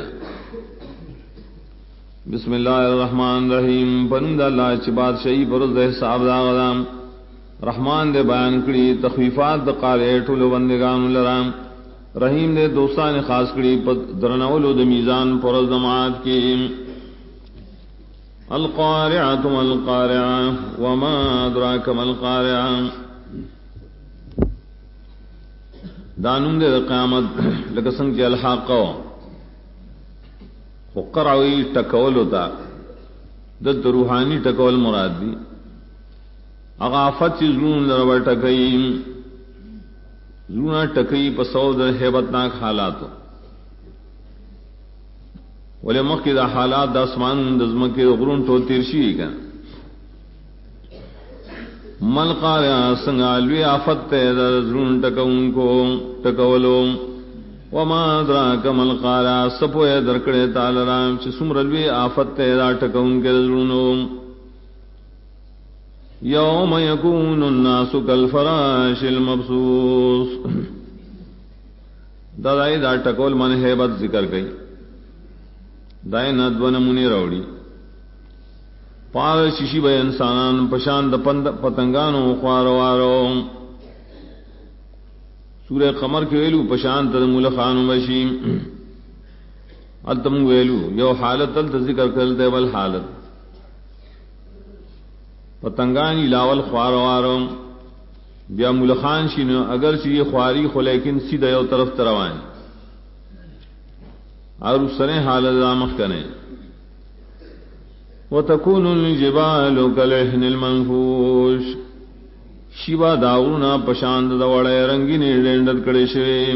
بسم اللہ الرحمن الرحیم پنند اللہ چباد شئی پرز دے حساب دا غدام رحمان دے بیان کری تخفیفات دا قارعہ ٹولو بندگان لرام رحیم دے دوستان خاص کری درنولو د میزان پرز دماعت کی القارعۃ والقارعہ وما ادراک ما القارعہ دانم دے قیامت لکسنگ چی الحاقو قرعوی ٹکول ہوتا دد روحانی ٹکول مراد دی اغافت چی زلون لرور ٹکیم زونا ٹکئی پسو در حیبتناک حالاتو ولی مخی دا حالات دا اسمان دزمکی غرون تو تیرشی کا مل قارعہ سنگالوی آفت تے دا زرون ٹکون کو ٹکولو وما ادراک مل قارعہ سپوئے درکڑے تالرام چی سمرلوی آفت تے دا ٹکون کے زرونو یوم یکون الناس کالفراش المبثوث دائی دا ٹکول من حیبت ذکر گئی دائی ندو نمونی روڑی پار ششی بے انسانان پشان دا پتنگانو خواروارو سورہ قمر کے ویلو پشان تا ملخانو بشیم التم ویلو یو حالت الت ذکر کرتے والحالت پتنگانی لاول خواروارو بیا ملخان شینو اگر چی یہ خواری خو لیکن سیدھا یو طرف تروائیں اور اس سنے حالت رامخ کریں وَتَكُونُ الْجِبَالُ كَالْعِهْنِ الْمَنْفُوشِ شیبا داغونا پشاند دوڑے رنگین ڈینڈر کڑے شویم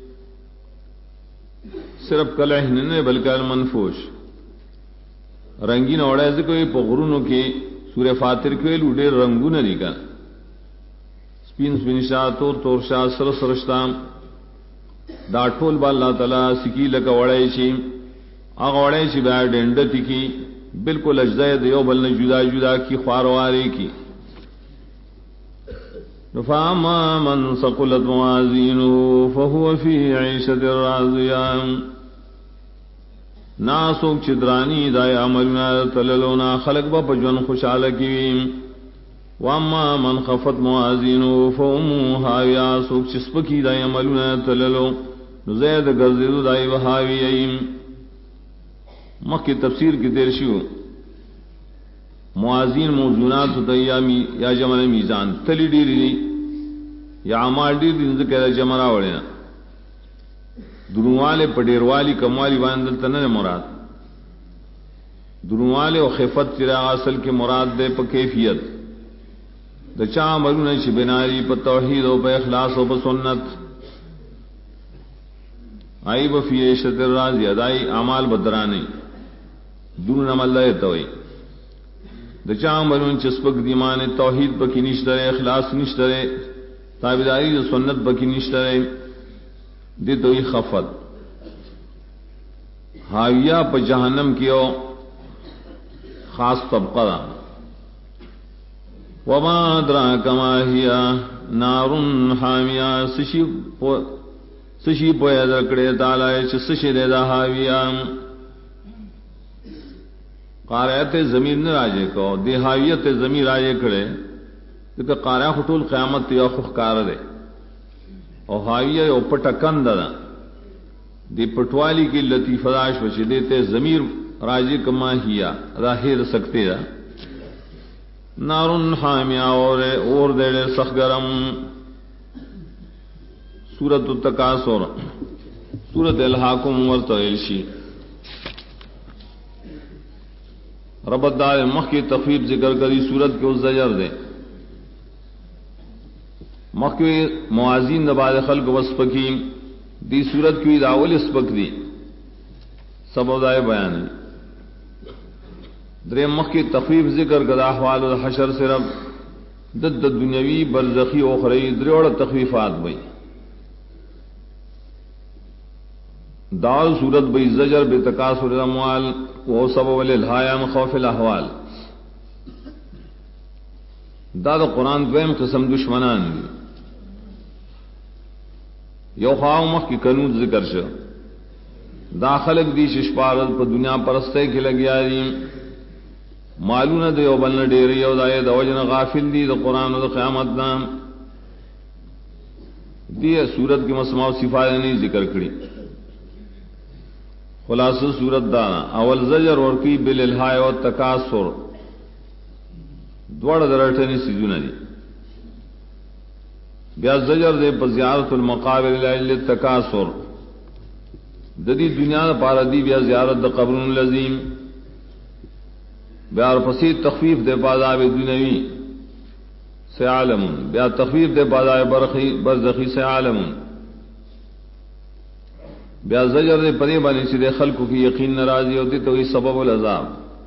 صرف کالعہن نے بلکہ المنفوش رنگین اوڑے سے کوئی پغرونوں کی سورہ فاتر کے لوڈے رنگو نہ نکا سپین سپین شاہ تور تور شاہ سر سرشتام دا ٹول با اللہ تعالی سکی لکا وڑے چی آغا وڑے چی بیا ڈینڈتی کی بالکل اجزاء دیو بلن جدا جدا کی خوارواری کی فاما من ثقلت موازینه فهو فی عیشۃ راضیہ ناسوک چدرانی دای عملنا تللونا خلق با پجون خوشحال کی واما من خفت موازینه فامه هاویہ سوک چسپکی دای عملنا تللو زید گرزیدو دای وہاوی مکی تفسیر کی دیر شیو موازین موزونات تیامی یا جمع میزان تلی ڈیری یا عمال ڈیر دن ذکر جمع راوڑینا درنوالے پڈیروالی کموالی باندل تنن مراد درنوالے و خفت چراغ اصل کے مراد دے پا کیفیت دا چاہ عملونا چی بناری پا توحید و پا اخلاص و پا سنت آئی بفی عیشت الراضیہ دائی اعمال بدرانی دون عمل دے توئی دا چاہ عملون چسپک دیمان توحید پکی نشترے اخلاص نشترے تابداری دا سنت پکی نشترے دی توئی خفت حاویہ پا جہنم کیو خاص طبقہ دا وما ادراک ما ہی نار حامیہ سشی پویا درکڑے تالائی چھ سشی دے دا حاویہ قارعت زمین نہ راجے کو دی حاویت زمین راجے کھڑے کہ قارع خطول قیامت یا خخکار دے اور حاویہ او پٹکن دا دی پٹوالی کی لطیفہ داش بچے دیتے زمین راجے کما ہیا راہیر سکتے دا نارن حامیہ اور دے سخگرم سورۃ التکاثر سورۃ الحاکم والتعلشی ربط دار مخ کی تخفیف ذکر کری سورت کے اس زجر دے مخ کی موازین دباد خلق وصف کی دی سورت کی داول اسپک دی سبب دائے بیان درے مخ کی تخفیف ذکر کر احوال الحشر سے رب دد دنیاوی برزخی اخری دریوڑ تخفیفات بئی دال صورت بئی زجر بے تکاثر الاموال وہ سبب للہایا خوف الاحوال دا قرآن دویم قسم دشمنان دی یو خواہ مخ کی قنوت ذکر شو دا خلق دی ششپارت پا دنیا پرستے کی لگیا دی معلوم دیو بلن ڈیری او دائی دا وجن غافل دی دا قرآن و دا قیامت نام دی صورت کی مسمع و صفات نہیں ذکر کری خلاصہ صورت دانا اول زجر ورکی بالالہاء و تکاثر دوڑ درٹنی سیزونا دی بیا زجر دے پر زیارت المقابر لاجل التکاثر ددی دنیا دا پارا دی بیا زیارت دا قبر اللذیم بیا پسی تخفیف دے بازاب دنیاوی سے عالمون بیا تخفیف دے بازاب برزخی سے عالمون بیا زجر دے پدے بانی سی دے خلقو کی یقین ناراضی ہوتی تو یہ سبب العذاب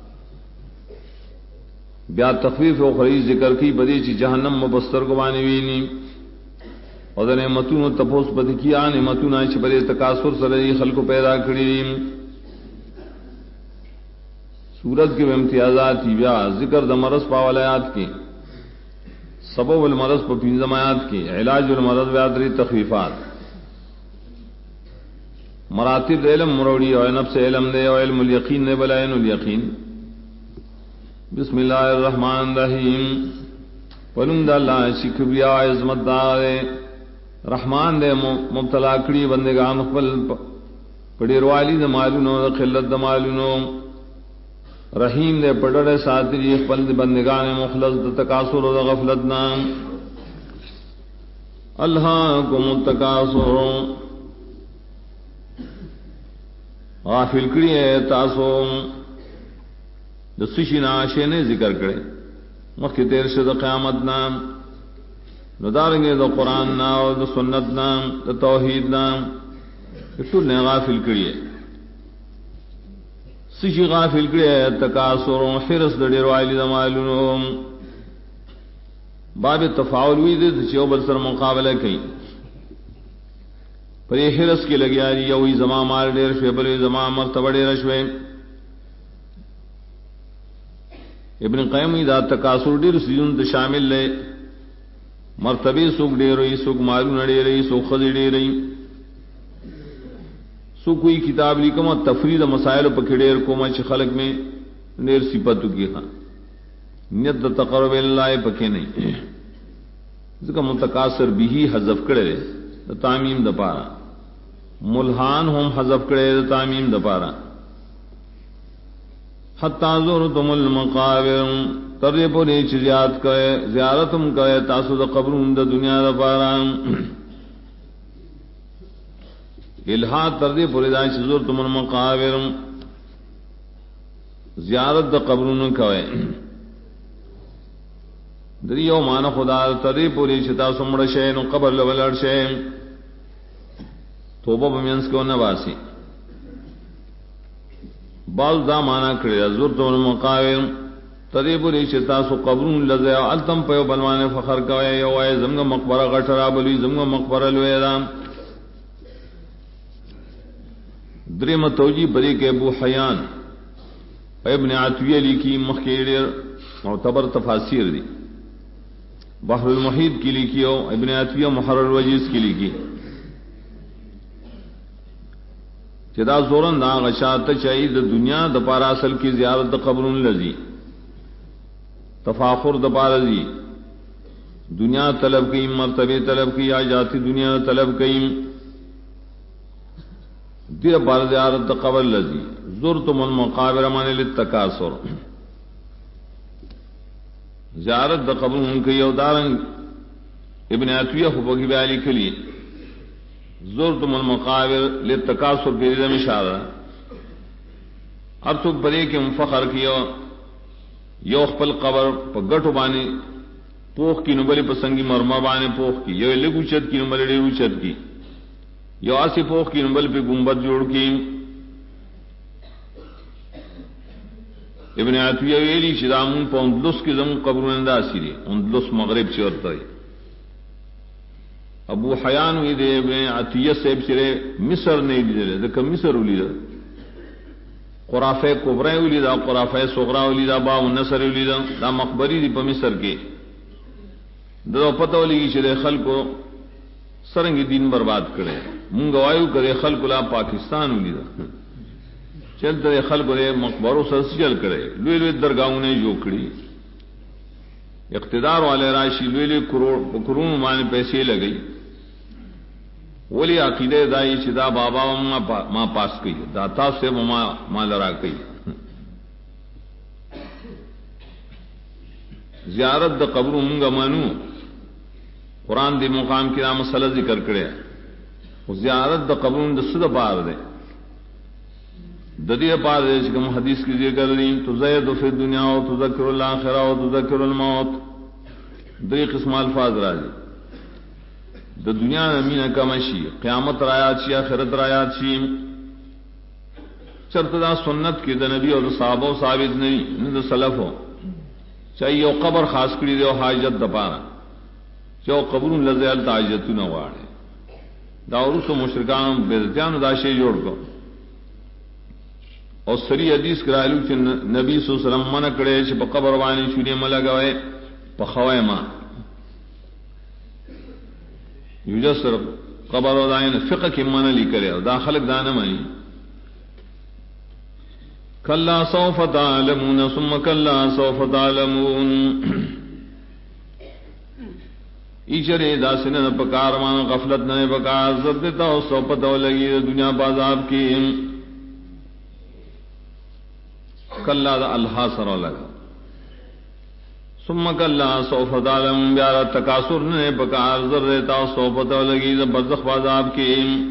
بیا تخفیف و خریج ذکر کی بدی چی جہنم مبستر کو بانی وینی اور دے نعمتون و تپوس بدی کیا نعمتون آئی چی بدے تکاثر سرے خلقو پیدا کری سورت کے امتیازات کی بیا ذکر دا مرض پاولیات کی سبب المرض پا پینزمایات کی علاج المرض بیادری تخفیفات مراتب علم مروڑی اور نفس علم دے اور علم الیقین دے بلائن الیقین بسم اللہ الرحمن الرحیم ولند اللہ شکبیا عظمت دار رحمان دے مبتلا کڑی بندگان خپل پڑیروالی دے معلوموں دے قلت دے معلوموں رحیم دے پڑڑے ساتری خپل دے بندگان مخلص دے تکاثر دے غفلت نام الہاکم التکاثر غافل کری ہے تاسو دسشی ناشے نے ذکر کرے مخی تیر سے دا قیامت نام ندارنگے دا قرآن نام دا سنت نام دا توحید نام اتر نے غافل کری ہے سشی غافل کری ہے تکاثر حرس دا دیر وائلی دا معلوم باب تفاول ہوئی دے چیو برسر مقابلہ کئی پر یہ حرس کی لگیا جی یوی زمان مار دیر شوے بلوی زمان مرتبہ دیر شوے ابن قیم دا تکاثر دیر سیزن دا شامل لے مرتبه سوق ډېرې سوق مالونه ډېرې سوق خځې ډېرې سو کوئی کتاب لیکم تفرید مسائل په کې ډېر کومه چې خلق میں ډېر صفاتو کې ها نیت د تقرب الله پکې نه ځکه متکاثر به حذف کړي د تعمیم د پاره ملحان هم حذف کړي د تعمیم د پاره حتا زورتم المقابر تر دې پورې چې زیارتم کوي تاسو د قبرونو د دنیا د پاره الہاد تر دې پورې دا چې زورتم المقابر زیارت د قبرونو کوي دریو مان خدا تر دې پورې چې تاسو مړ شئ نو قبر لولړ شئ توبه بمینس کو نه واسي بعض دا مانا کړی زورتم المقابر تدې پورې چې تاسو قبرون لزیا التم په بلوانه فخر کوي یو ای زمغه مقبره غټرا بلی زمغه مقبره لوی رام دریم توجی بری کے ابو حیان ابن عطیہ لکھی مخکیر معتبر تفاسیر دی بحر المحیط کی لکھی ہو ابن عطیہ محرر الوجیز کی لکھی چدا زورن دا غشات چاہیے دنیا د پارا اصل کی زیارت د قبرون لذی تفاخر د پارا دی دنیا طلب کی مرتبے طلب کی آ جاتی دنیا طلب کی دیر بار زیارت د قبر لذی زرتم المقابر من للتکاثر زیارت د قبر ان کی یو دارنگ ابن عطیہ خبگی بیالی کلی زرتم المقابر للتکاثر کی رضا اشارہ ارتک برے کے فخر کیو یو خپل قبر پا گٹو بانے پوخ کی نبلی پسنگی مرمہ بانے پوخ کی یو لگو چد کی نبلی ڈیرو چد کی یو آسی پوخ کی نبل پہ گنبد جوڑ کی ابن عطیہ ویلی شدامون پا اندلس کی زمون قبرون انداسی دی اندلس مغرب چورتا دی ابو حیان وی دے ابن عطیہ صاحب چرے مصر نہیں دی دے دکا مصر ولی دا قرافہ کبرہ ولی دا قرافہ صغرہ ولی دا با النصر ولی دا مقبری دی پا مصر کے دا پتہ ولی کی چرے خلقو سرنگی دین برباد کرے مونگا وایو کرے خلق لا پاکستان ولی دا چلتے خلق دے مقبروں سر چل کرے لوی لوی درگاہوں نے جو کڑی اقتدار والے راشی لوی لوی کروڑ مانے پیسے لگئی ولی عقیدہ دائی چدا بابا ماں پاس کئی داتا سے ماں لڑا کئی زیارت دا قبر منگا منو قرآن دی مقام کی نام مسئلہ ذکر کرے زیارت دا قبر دا صد پار دے ددی پار دے چکم حدیث کی ذکر دیں تو زید فی الدنیا و تذکر الاخرہ و تذکر الموت دری قسم الفاظ راجی دا دنیا نمین کمشی قیامت رایات شی آخرت رایات شی چرت دا سنت کی دا نبی اور صحابہ و ثابت نہیں دا سلف ہو چاہیے او قبر خاص کری دے او حاجت دا پارا چاہو قبر لزیل تاجتو نوارے دا عروس و مشرکان بیدتیان دا شی جوڑ کو اور سری حدیث کرائلو چھ نبی صلی اللہ علیہ وسلم منع کرے چھ پا قبر وانی چوری ملگوئے پا خوائے ماں یجسر قبر و دائن فقہ کی منع لی کرے دا خلق دانا مانی کلا سوف تعلمون ثم کلا سوف تعلمون ایچرے دا سنن پکار مان غفلت نہ پکار زدتا و سوپتا و لگی دنیا بازاب کی کلا دا اللہ سر لگا ثم کلا سوف تعلمون بیارا تکاثر نے پکار زدتا و سوپتا و لگی برزخ بازاب کی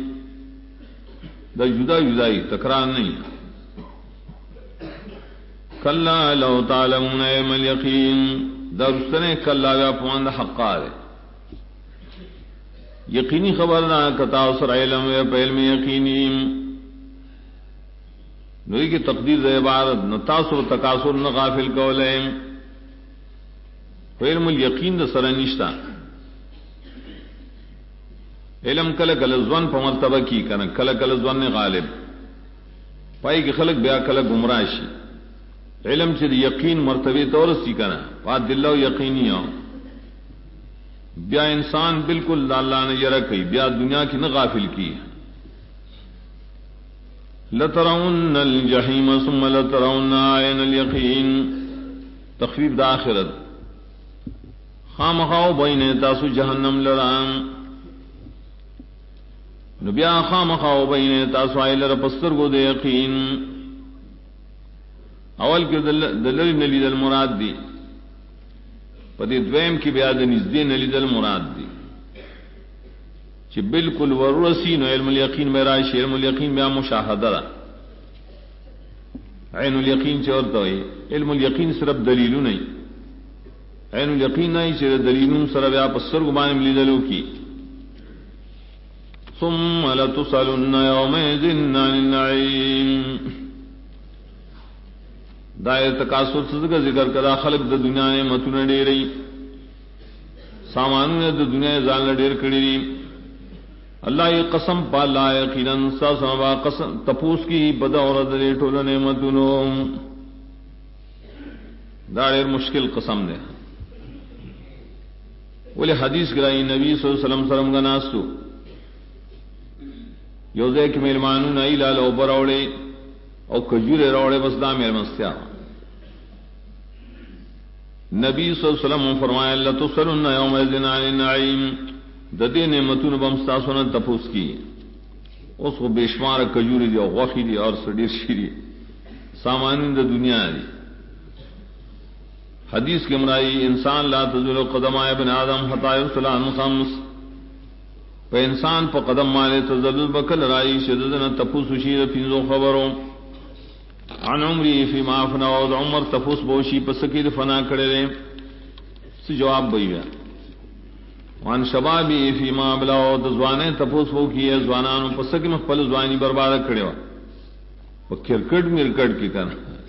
دا جدا جدائی تکرار نہیں کلا لو تعلمون علم الیقین دا رستنے کلا گا پوان دا حقا دے یقینی خبر نہ کتا سر علم و علم یقینی نوئی کی تقدیر دے عبارت نہ تاثر تکاثر نہ غافل قولے علم الیقین دا سر نشتا علم کل کل زون پا مرتبہ کی کنا کل کل زون غالب پائی کی خلق بیا کل گمراشی علم چھ یقین مرتبہ تورسی کنا پا دلو یقینی ہو بیا انسان بالکل اللہ نے یرا کئی بیا دنیا کی نہ غافل کی لترون الجحیم ثم لترون عین الیقین تخفیف دا آخرت خامخاو بین تاسو جہنم لرام نبیا خامخاو بین تاسو آئل رپستر کو دے یقین اول کے دلل نلی دل مراد دی پدی دویم کی بیاد نزدین نلی دل مراد دی چی بالکل ورسی نو علم الیقین میرائش علم الیقین بیا مشاہدہ را عین الیقین چورتا ہوئی علم الیقین صرف دلیلو نہیں عین الیقین نہیں چی دلیلون صرف بیا پسر گمان ملی دلو کی ثم لتسألن یومئذ عن النعیم دائر تکاثر صدقہ ذکر کرا خلق دا دنیا نے متون ڈیری سامانوں نے دا دنیا زال ڈیر کڑی اللہ یہ قسم پا لا یقینا ساسما قسم تپوس کی بدا اور دے ٹول نعمتوں دائر مشکل قسم دے بولے حدیث گرائی نبی صلی اللہ علیہ وسلم سرم گناستو یوزے کہ میلمانوں نئی لال اوبر اوڑے او کجورے روڑے بس دا میرے مستیا نبی صلی اللہ علیہ وسلم فرمایا اللہ تسألن یومئذ عن النعیم ددے نعمتوں بمستا سنن تپوس کی اس کو بے شمار کجوری دی اور غوخی دی اور سڈیر شیری سامان دا دنیا دی حدیث کے مرائی انسان لا تزول قدم ابن آدم حتی یرسل عن خمس پہ انسان پہ قدم مالے تزلل بکل رائی شددن تپوس شیر پینزو خبروں عن عمری فی ما افنا و عمر تفوس بوشی پسکیر فنا کڑے رہے سی جواب بھئیویا وان شبابی فی ما بلاو دزوانے تفوس بو کی ہے زوانانو پسکی مخپل زوانی برباد کڑے وا وہ کرکٹ مرکٹ کی کرنا